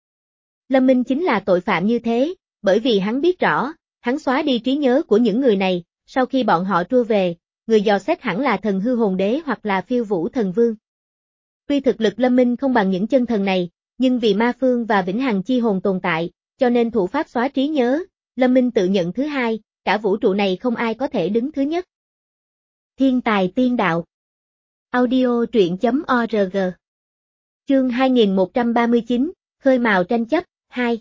Lâm Minh chính là tội phạm như thế, bởi vì hắn biết rõ, hắn xóa đi trí nhớ của những người này, sau khi bọn họ trua về, người dò xét hẳn là thần hư hồn đế hoặc là phiêu vũ thần vương. Tuy thực lực Lâm Minh không bằng những chân thần này, nhưng vì ma phương và vĩnh hằng chi hồn tồn tại, cho nên thủ pháp xóa trí nhớ, Lâm Minh tự nhận thứ hai, cả vũ trụ này không ai có thể đứng thứ nhất. Thiên tài tiên đạo. Audio truyện chấm org. Chương hai nghìn một trăm ba mươi chín, khơi mào tranh chấp, hai.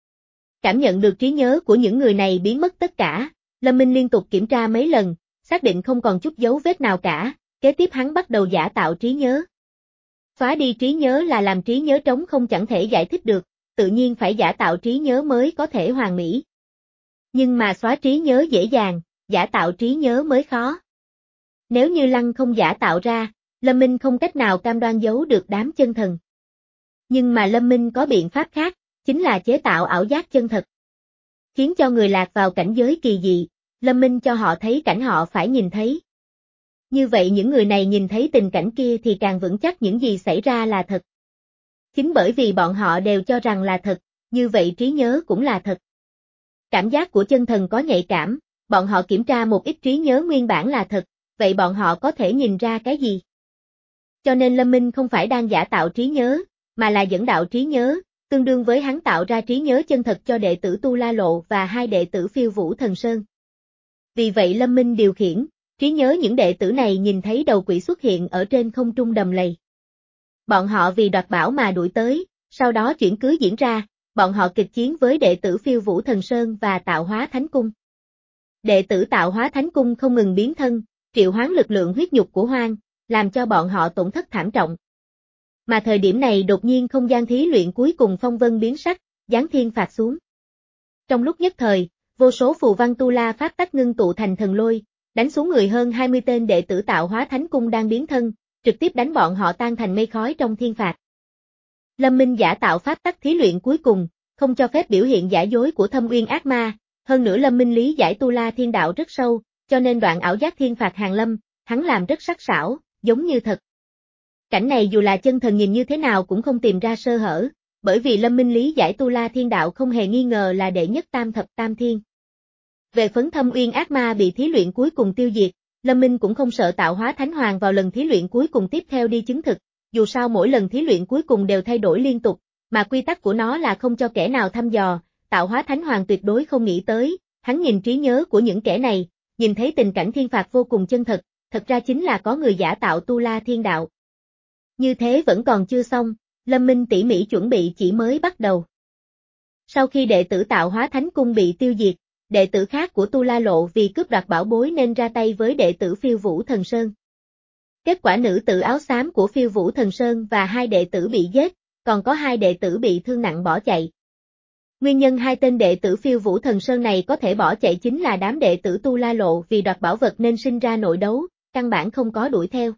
Cảm nhận được trí nhớ của những người này biến mất tất cả, Lâm Minh liên tục kiểm tra mấy lần, xác định không còn chút dấu vết nào cả, kế tiếp hắn bắt đầu giả tạo trí nhớ. Xóa đi trí nhớ là làm trí nhớ trống không chẳng thể giải thích được, tự nhiên phải giả tạo trí nhớ mới có thể hoàn mỹ. Nhưng mà xóa trí nhớ dễ dàng, giả tạo trí nhớ mới khó. Nếu như Lăng không giả tạo ra, Lâm Minh không cách nào cam đoan giấu được đám chân thần. Nhưng mà Lâm Minh có biện pháp khác, chính là chế tạo ảo giác chân thật. Khiến cho người lạc vào cảnh giới kỳ dị, Lâm Minh cho họ thấy cảnh họ phải nhìn thấy. Như vậy những người này nhìn thấy tình cảnh kia thì càng vững chắc những gì xảy ra là thật. Chính bởi vì bọn họ đều cho rằng là thật, như vậy trí nhớ cũng là thật. Cảm giác của chân thần có nhạy cảm, bọn họ kiểm tra một ít trí nhớ nguyên bản là thật, vậy bọn họ có thể nhìn ra cái gì? Cho nên Lâm Minh không phải đang giả tạo trí nhớ, mà là dẫn đạo trí nhớ, tương đương với hắn tạo ra trí nhớ chân thật cho đệ tử Tu La Lộ và hai đệ tử Phiêu Vũ Thần Sơn. Vì vậy Lâm Minh điều khiển, trí nhớ những đệ tử này nhìn thấy đầu quỷ xuất hiện ở trên không trung đầm lầy. Bọn họ vì đoạt bảo mà đuổi tới, sau đó chuyển cứ diễn ra, bọn họ kịch chiến với đệ tử Phiêu Vũ Thần Sơn và Tạo Hóa Thánh Cung. Đệ tử Tạo Hóa Thánh Cung không ngừng biến thân, triệu hoán lực lượng huyết nhục của hoang, làm cho bọn họ tổn thất thảm trọng. Mà thời điểm này đột nhiên không gian thí luyện cuối cùng phong vân biến sắc, giáng thiên phạt xuống. Trong lúc nhất thời, vô số phù văn tu la pháp tắc ngưng tụ thành thần lôi, đánh xuống người hơn hai mươi tên đệ tử Tạo Hóa Thánh Cung đang biến thân, trực tiếp đánh bọn họ tan thành mây khói trong thiên phạt. Lâm Minh giả tạo pháp tắc thí luyện cuối cùng, không cho phép biểu hiện giả dối của Thâm Uyên ác ma, hơn nữa Lâm Minh lý giải tu la thiên đạo rất sâu, cho nên đoạn ảo giác thiên phạt hàng lâm, hắn làm rất sắc sảo, giống như thật. Cảnh này dù là chân thần nhìn như thế nào cũng không tìm ra sơ hở, bởi vì Lâm Minh lý giải tu la thiên đạo không hề nghi ngờ là đệ nhất tam thập tam thiên. Về phấn Thâm Uyên ác ma bị thí luyện cuối cùng tiêu diệt, Lâm Minh cũng không sợ Tạo Hóa Thánh Hoàng vào lần thí luyện cuối cùng tiếp theo đi chứng thực, dù sao mỗi lần thí luyện cuối cùng đều thay đổi liên tục, mà quy tắc của nó là không cho kẻ nào thăm dò, Tạo Hóa Thánh Hoàng tuyệt đối không nghĩ tới, hắn nhìn trí nhớ của những kẻ này, nhìn thấy tình cảnh thiên phạt vô cùng chân thật, thật ra chính là có người giả tạo tu la thiên đạo. Như thế vẫn còn chưa xong, Lâm Minh tỉ mỉ chuẩn bị chỉ mới bắt đầu. Sau khi đệ tử Tạo Hóa Thánh Cung bị tiêu diệt, đệ tử khác của Tu La Lộ vì cướp đoạt bảo bối nên ra tay với đệ tử Phiêu Vũ Thần Sơn. Kết quả nữ tử áo xám của Phiêu Vũ Thần Sơn và hai đệ tử bị giết, còn có hai đệ tử bị thương nặng bỏ chạy. Nguyên nhân hai tên đệ tử Phiêu Vũ Thần Sơn này có thể bỏ chạy chính là đám đệ tử Tu La Lộ vì đoạt bảo vật nên sinh ra nội đấu, căn bản không có đuổi theo.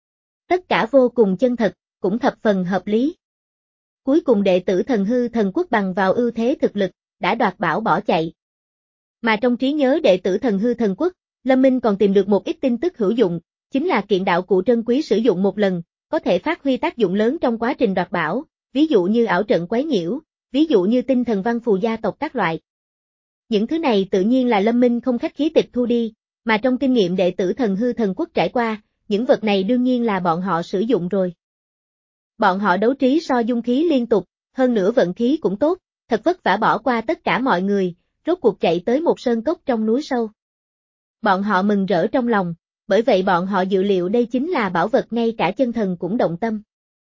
Tất cả vô cùng chân thật, cũng thập phần hợp lý. Cuối cùng đệ tử Thần Hư Thần Quốc bằng vào ưu thế thực lực, đã đoạt bảo bỏ chạy. Mà trong trí nhớ đệ tử Thần Hư Thần Quốc, Lâm Minh còn tìm được một ít tin tức hữu dụng, chính là kiện đạo cụ trân quý sử dụng một lần, có thể phát huy tác dụng lớn trong quá trình đoạt bảo, ví dụ như ảo trận quấy nhiễu, ví dụ như tinh thần văn phù gia tộc các loại. Những thứ này tự nhiên là Lâm Minh không khách khí tịch thu đi, mà trong kinh nghiệm đệ tử Thần Hư Thần Quốc trải qua, những vật này đương nhiên là bọn họ sử dụng rồi. Bọn họ đấu trí so dung khí liên tục, hơn nữa vận khí cũng tốt, thật vất vả bỏ qua tất cả mọi người, rốt cuộc chạy tới một sơn cốc trong núi sâu. Bọn họ mừng rỡ trong lòng, bởi vậy bọn họ dự liệu đây chính là bảo vật ngay cả chân thần cũng động tâm.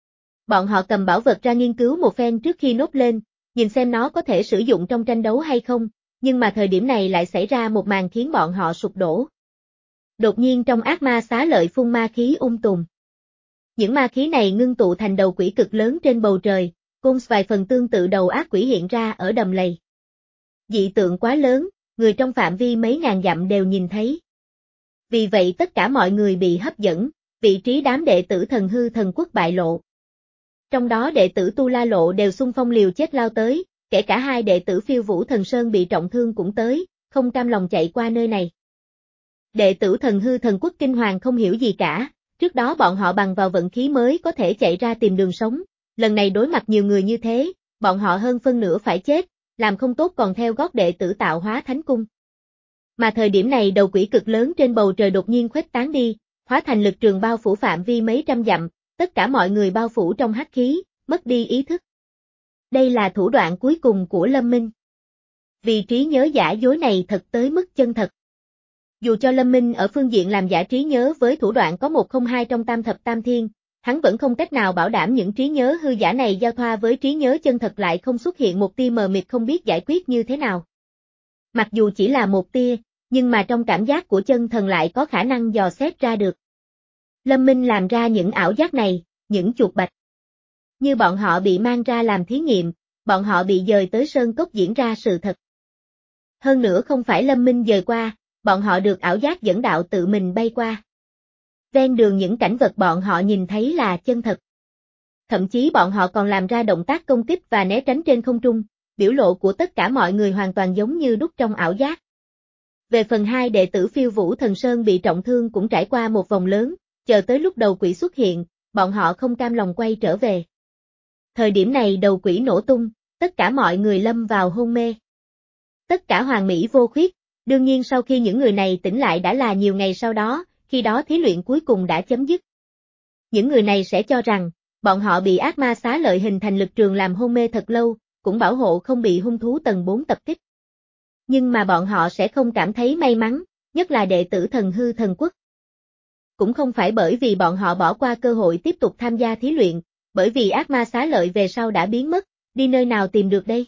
Bọn họ cầm bảo vật ra nghiên cứu một phen trước khi nốt lên, nhìn xem nó có thể sử dụng trong tranh đấu hay không, nhưng mà thời điểm này lại xảy ra một màn khiến bọn họ sụp đổ. Đột nhiên trong ác ma xá lợi phun ma khí ung tùm. Những ma khí này ngưng tụ thành đầu quỷ cực lớn trên bầu trời, côn vài phần tương tự đầu ác quỷ hiện ra ở đầm lầy. Dị tượng quá lớn, người trong phạm vi mấy ngàn dặm đều nhìn thấy. Vì vậy tất cả mọi người bị hấp dẫn, vị trí đám đệ tử Thần Hư Thần Quốc bại lộ. Trong đó đệ tử Tu La Lộ đều xung phong liều chết lao tới, kể cả hai đệ tử Phiêu Vũ Thần Sơn bị trọng thương cũng tới, không cam lòng chạy qua nơi này. Đệ tử Thần Hư Thần Quốc kinh hoàng không hiểu gì cả, trước đó bọn họ bằng vào vận khí mới có thể chạy ra tìm đường sống, lần này đối mặt nhiều người như thế, bọn họ hơn phân nửa phải chết, làm không tốt còn theo gót đệ tử Tạo Hóa Thánh Cung. Mà thời điểm này đầu quỷ cực lớn trên bầu trời đột nhiên khuếch tán đi, hóa thành lực trường bao phủ phạm vi mấy trăm dặm, tất cả mọi người bao phủ trong hắc khí, mất đi ý thức. Đây là thủ đoạn cuối cùng của Lâm Minh. Vì trí nhớ giả dối này thật tới mức chân thật. Dù cho Lâm Minh ở phương diện làm giả trí nhớ với thủ đoạn có một không hai trong tam thập tam thiên, hắn vẫn không cách nào bảo đảm những trí nhớ hư giả này giao thoa với trí nhớ chân thật lại không xuất hiện một tia mờ mịt không biết giải quyết như thế nào. Mặc dù chỉ là một tia, nhưng mà trong cảm giác của chân thần lại có khả năng dò xét ra được. Lâm Minh làm ra những ảo giác này, những chuột bạch. Như bọn họ bị mang ra làm thí nghiệm, bọn họ bị dời tới sơn cốc diễn ra sự thật. Hơn nữa không phải Lâm Minh dời qua, bọn họ được ảo giác dẫn đạo tự mình bay qua. Ven đường những cảnh vật bọn họ nhìn thấy là chân thật. Thậm chí bọn họ còn làm ra động tác công kích và né tránh trên không trung, biểu lộ của tất cả mọi người hoàn toàn giống như đúc trong ảo giác. Về phần hai đệ tử Phiêu Vũ Thần Sơn bị trọng thương cũng trải qua một vòng lớn, chờ tới lúc đầu quỷ xuất hiện, bọn họ không cam lòng quay trở về. Thời điểm này đầu quỷ nổ tung, tất cả mọi người lâm vào hôn mê. Tất cả hoàn mỹ vô khuyết, đương nhiên sau khi những người này tỉnh lại đã là nhiều ngày sau đó, khi đó thí luyện cuối cùng đã chấm dứt. Những người này sẽ cho rằng, bọn họ bị ác ma xá lợi hình thành lực trường làm hôn mê thật lâu, cũng bảo hộ không bị hung thú tầng bốn tập kích. Nhưng mà bọn họ sẽ không cảm thấy may mắn, nhất là đệ tử Thần Hư Thần Quốc. Cũng không phải bởi vì bọn họ bỏ qua cơ hội tiếp tục tham gia thí luyện, bởi vì ác ma xá lợi về sau đã biến mất, đi nơi nào tìm được đây?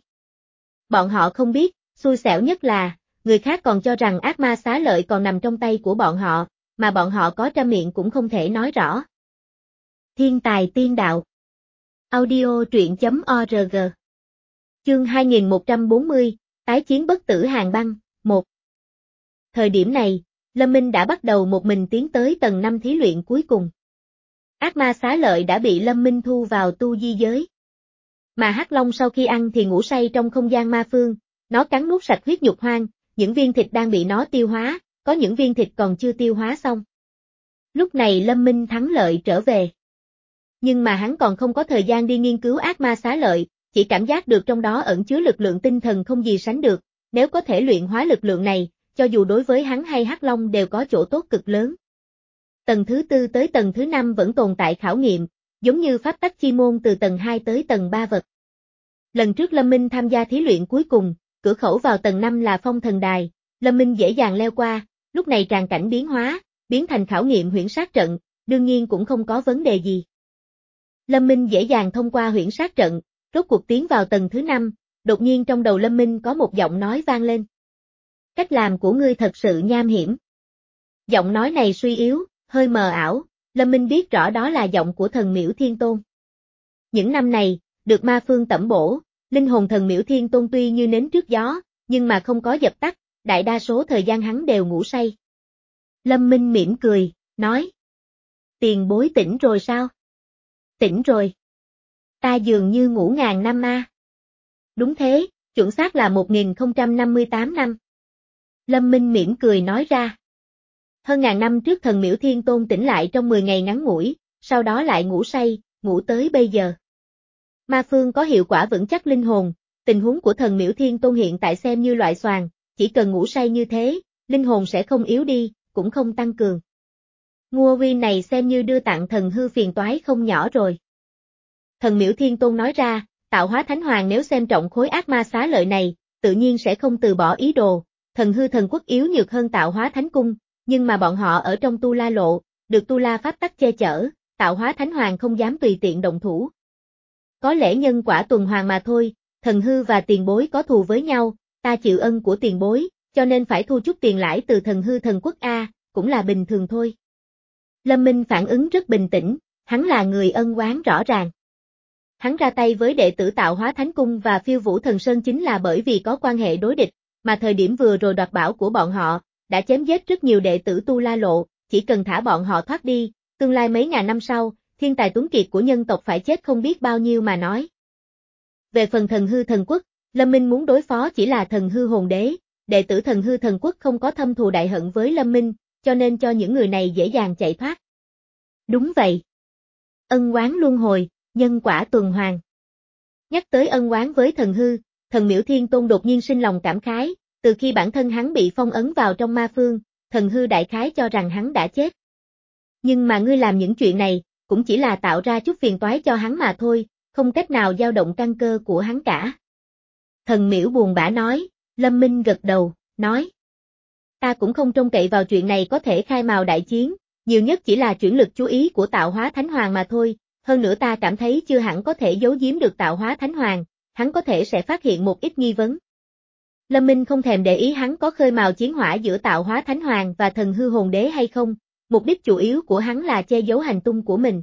Bọn họ không biết, xui xẻo nhất là, người khác còn cho rằng ác ma xá lợi còn nằm trong tay của bọn họ, mà bọn họ có trăm miệng cũng không thể nói rõ. Thiên tài tiên đạo. Audio truyện chấm org. Chương hai nghìn một trăm bốn mươi, Tái chiến bất tử hàng băng, một. Thời điểm này, Lâm Minh đã bắt đầu một mình tiến tới tầng năm thí luyện cuối cùng. Ác ma xá lợi đã bị Lâm Minh thu vào tu di giới. Mà Hắc Long sau khi ăn thì ngủ say trong không gian ma phương, nó cắn nuốt sạch huyết nhục hoang, những viên thịt đang bị nó tiêu hóa, có những viên thịt còn chưa tiêu hóa xong. Lúc này Lâm Minh thắng lợi trở về. Nhưng mà hắn còn không có thời gian đi nghiên cứu ác ma xá lợi, chỉ cảm giác được trong đó ẩn chứa lực lượng tinh thần không gì sánh được, nếu có thể luyện hóa lực lượng này, cho dù đối với hắn hay Hắc Long đều có chỗ tốt cực lớn. Tầng thứ tư tới tầng thứ năm vẫn tồn tại khảo nghiệm, giống như pháp tắc chi môn từ tầng hai tới tầng ba vật. Lần trước Lâm Minh tham gia thí luyện cuối cùng, cửa khẩu vào tầng năm là phong thần đài, Lâm Minh dễ dàng leo qua, lúc này tràng cảnh biến hóa, biến thành khảo nghiệm huyễn sát trận, đương nhiên cũng không có vấn đề gì. Lâm Minh dễ dàng thông qua huyễn sát trận, rốt cuộc tiến vào tầng thứ năm, đột nhiên trong đầu Lâm Minh có một giọng nói vang lên. Cách làm của ngươi thật sự nham hiểm. Giọng nói này suy yếu, hơi mờ ảo, Lâm Minh biết rõ đó là giọng của thần Miễu Thiên Tôn. Những năm này, được ma phương tẩm bổ, linh hồn thần Miễu Thiên Tôn tuy như nến trước gió, nhưng mà không có dập tắt, đại đa số thời gian hắn đều ngủ say. Lâm Minh mỉm cười, nói. Tiền bối tỉnh rồi sao? Tỉnh rồi. Ta dường như ngủ ngàn năm a. À. Đúng thế, chuẩn xác là một nghìn không trăm năm mươi tám năm. Lâm Minh mỉm cười nói ra. Hơn ngàn năm trước thần Miễu Thiên Tôn tỉnh lại trong mười ngày ngắn ngủi, sau đó lại ngủ say, ngủ tới bây giờ. Ma phương có hiệu quả vững chắc linh hồn, tình huống của thần Miễu Thiên Tôn hiện tại xem như loại xoàn, chỉ cần ngủ say như thế, linh hồn sẽ không yếu đi, cũng không tăng cường. Ngua Quy này xem như đưa tặng thần hư phiền toái không nhỏ rồi. Thần Miễu Thiên Tôn nói ra, tạo hóa thánh hoàng nếu xem trọng khối ác ma xá lợi này, tự nhiên sẽ không từ bỏ ý đồ, thần hư thần quốc yếu nhược hơn tạo hóa thánh cung, nhưng mà bọn họ ở trong tu la lộ, được tu la pháp tắc che chở, tạo hóa thánh hoàng không dám tùy tiện động thủ. Có lẽ nhân quả tuần hoàn mà thôi, thần hư và tiền bối có thù với nhau, ta chịu ân của tiền bối, cho nên phải thu chút tiền lãi từ thần hư thần quốc A, cũng là bình thường thôi. Lâm Minh phản ứng rất bình tĩnh, hắn là người ân oán rõ ràng. Hắn ra tay với đệ tử tạo hóa thánh cung và phiêu vũ thần sơn chính là bởi vì có quan hệ đối địch, mà thời điểm vừa rồi đoạt bảo của bọn họ, đã chém giết rất nhiều đệ tử tu la lộ, chỉ cần thả bọn họ thoát đi, tương lai mấy ngàn năm sau, thiên tài tuấn kiệt của nhân tộc phải chết không biết bao nhiêu mà nói. Về phần thần hư thần quốc, Lâm Minh muốn đối phó chỉ là thần hư hồn đế, đệ tử thần hư thần quốc không có thâm thù đại hận với Lâm Minh, cho nên cho những người này dễ dàng chạy thoát. Đúng vậy. Ân oán luân hồi, nhân quả tuần hoàn. Nhắc tới ân oán với thần hư, thần Miễu Thiên Tôn đột nhiên sinh lòng cảm khái, từ khi bản thân hắn bị phong ấn vào trong ma phương, thần hư đại khái cho rằng hắn đã chết. Nhưng mà ngươi làm những chuyện này, cũng chỉ là tạo ra chút phiền toái cho hắn mà thôi, không cách nào dao động căn cơ của hắn cả. Thần Miễu buồn bã nói, Lâm Minh gật đầu, nói. Ta cũng không trông cậy vào chuyện này có thể khai mào đại chiến, nhiều nhất chỉ là chuyển lực chú ý của tạo hóa thánh hoàng mà thôi, hơn nữa ta cảm thấy chưa hẳn có thể giấu giếm được tạo hóa thánh hoàng, hắn có thể sẽ phát hiện một ít nghi vấn. Lâm Minh không thèm để ý hắn có khơi mào chiến hỏa giữa tạo hóa thánh hoàng và thần hư hồn đế hay không, mục đích chủ yếu của hắn là che giấu hành tung của mình.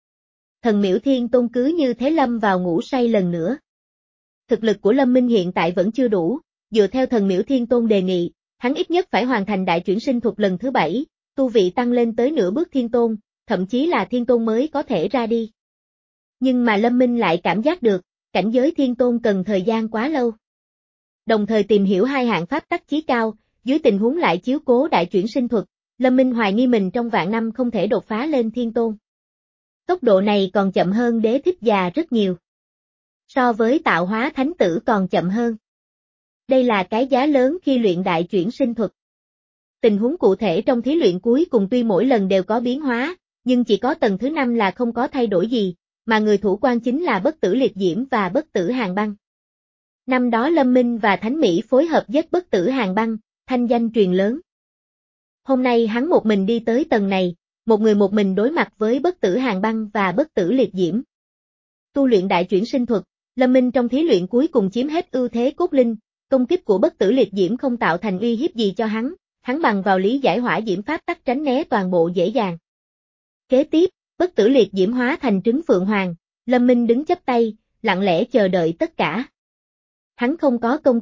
Thần Miễu Thiên Tôn cứ như thế lâm vào ngủ say lần nữa. Thực lực của Lâm Minh hiện tại vẫn chưa đủ, dựa theo thần Miễu Thiên Tôn đề nghị, hắn ít nhất phải hoàn thành đại chuyển sinh thuật lần thứ bảy, tu vị tăng lên tới nửa bước thiên tôn, thậm chí là thiên tôn mới có thể ra đi. Nhưng mà Lâm Minh lại cảm giác được, cảnh giới thiên tôn cần thời gian quá lâu. Đồng thời tìm hiểu hai hạng pháp tắc chí cao, dưới tình huống lại chiếu cố đại chuyển sinh thuật, Lâm Minh hoài nghi mình trong vạn năm không thể đột phá lên thiên tôn. Tốc độ này còn chậm hơn đế thích già rất nhiều. So với tạo hóa thánh tử còn chậm hơn. Đây là cái giá lớn khi luyện đại chuyển sinh thuật. Tình huống cụ thể trong thí luyện cuối cùng tuy mỗi lần đều có biến hóa, nhưng chỉ có tầng thứ năm là không có thay đổi gì, mà người thủ quan chính là bất tử liệt diễm và bất tử hàng băng. Năm đó Lâm Minh và Thánh Mỹ phối hợp giết bất tử hàng băng, thanh danh truyền lớn. Hôm nay hắn một mình đi tới tầng này, một người một mình đối mặt với bất tử hàng băng và bất tử liệt diễm. Tu luyện đại chuyển sinh thuật, Lâm Minh trong thí luyện cuối cùng chiếm hết ưu thế cốt linh, công kích của bất tử liệt diễm không tạo thành uy hiếp gì cho hắn, hắn bằng vào lý giải hỏa diễm pháp tắc tránh né toàn bộ dễ dàng. Kế tiếp, bất tử liệt diễm hóa thành trứng phượng hoàng, Lâm Minh đứng chắp tay, lặng lẽ chờ đợi tất cả. Hắn không có công kích,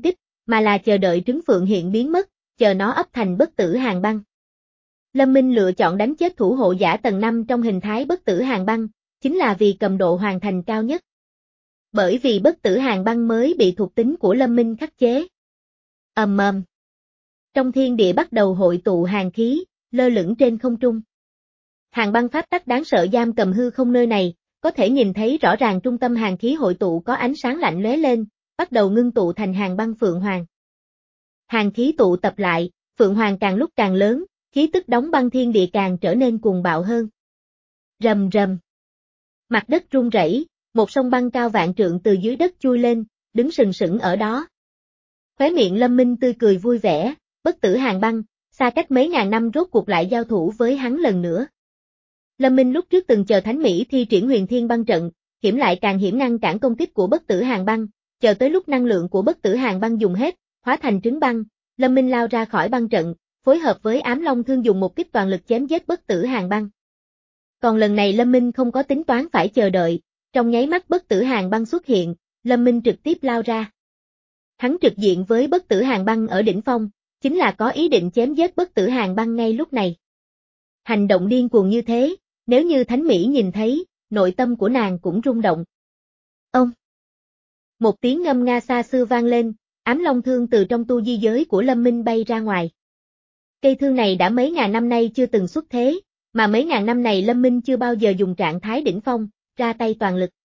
mà là chờ đợi trứng phượng hiện biến mất, chờ nó ấp thành bất tử hàng băng. Lâm Minh lựa chọn đánh chết thủ hộ giả tầng năm trong hình thái bất tử hàng băng, chính là vì cầm độ hoàn thành cao nhất. Bởi vì bất tử hàng băng mới bị thuộc tính của Lâm Minh khắc chế. Ầm ầm. Trong thiên địa bắt đầu hội tụ hàng khí, lơ lửng trên không trung. Hàng băng pháp tắc đáng sợ giam cầm hư không nơi này, có thể nhìn thấy rõ ràng trung tâm hàng khí hội tụ có ánh sáng lạnh lóe lên, bắt đầu ngưng tụ thành hàng băng Phượng Hoàng. Hàng khí tụ tập lại, Phượng Hoàng càng lúc càng lớn, khí tức đóng băng thiên địa càng trở nên cuồng bạo hơn. Rầm rầm. Mặt đất rung rẩy, một sông băng cao vạn trượng từ dưới đất chui lên, đứng sừng sững ở đó. Khóe miệng Lâm Minh tươi cười vui vẻ, bất tử hàng băng, xa cách mấy ngàn năm rốt cuộc lại giao thủ với hắn lần nữa. Lâm Minh lúc trước từng chờ Thánh Mỹ thi triển huyền thiên băng trận, hiểm lại càng hiểm ngăn cản công kích của bất tử hàng băng, chờ tới lúc năng lượng của bất tử hàng băng dùng hết, hóa thành trứng băng, Lâm Minh lao ra khỏi băng trận, phối hợp với Ám Long Thương dùng một kích toàn lực chém giết bất tử hàng băng. Còn lần này Lâm Minh không có tính toán phải chờ đợi, trong nháy mắt bất tử hàng băng xuất hiện, Lâm Minh trực tiếp lao ra. Hắn trực diện với bất tử hàng băng ở đỉnh phong, chính là có ý định chém giết bất tử hàng băng ngay lúc này. Hành động điên cuồng như thế, nếu như Thánh Mỹ nhìn thấy, nội tâm của nàng cũng rung động. Ông! Một tiếng ngâm nga xa xưa vang lên, Ám Long Thương từ trong tu di giới của Lâm Minh bay ra ngoài. Cây thương này đã mấy ngàn năm nay chưa từng xuất thế, mà mấy ngàn năm này Lâm Minh chưa bao giờ dùng trạng thái đỉnh phong, ra tay toàn lực.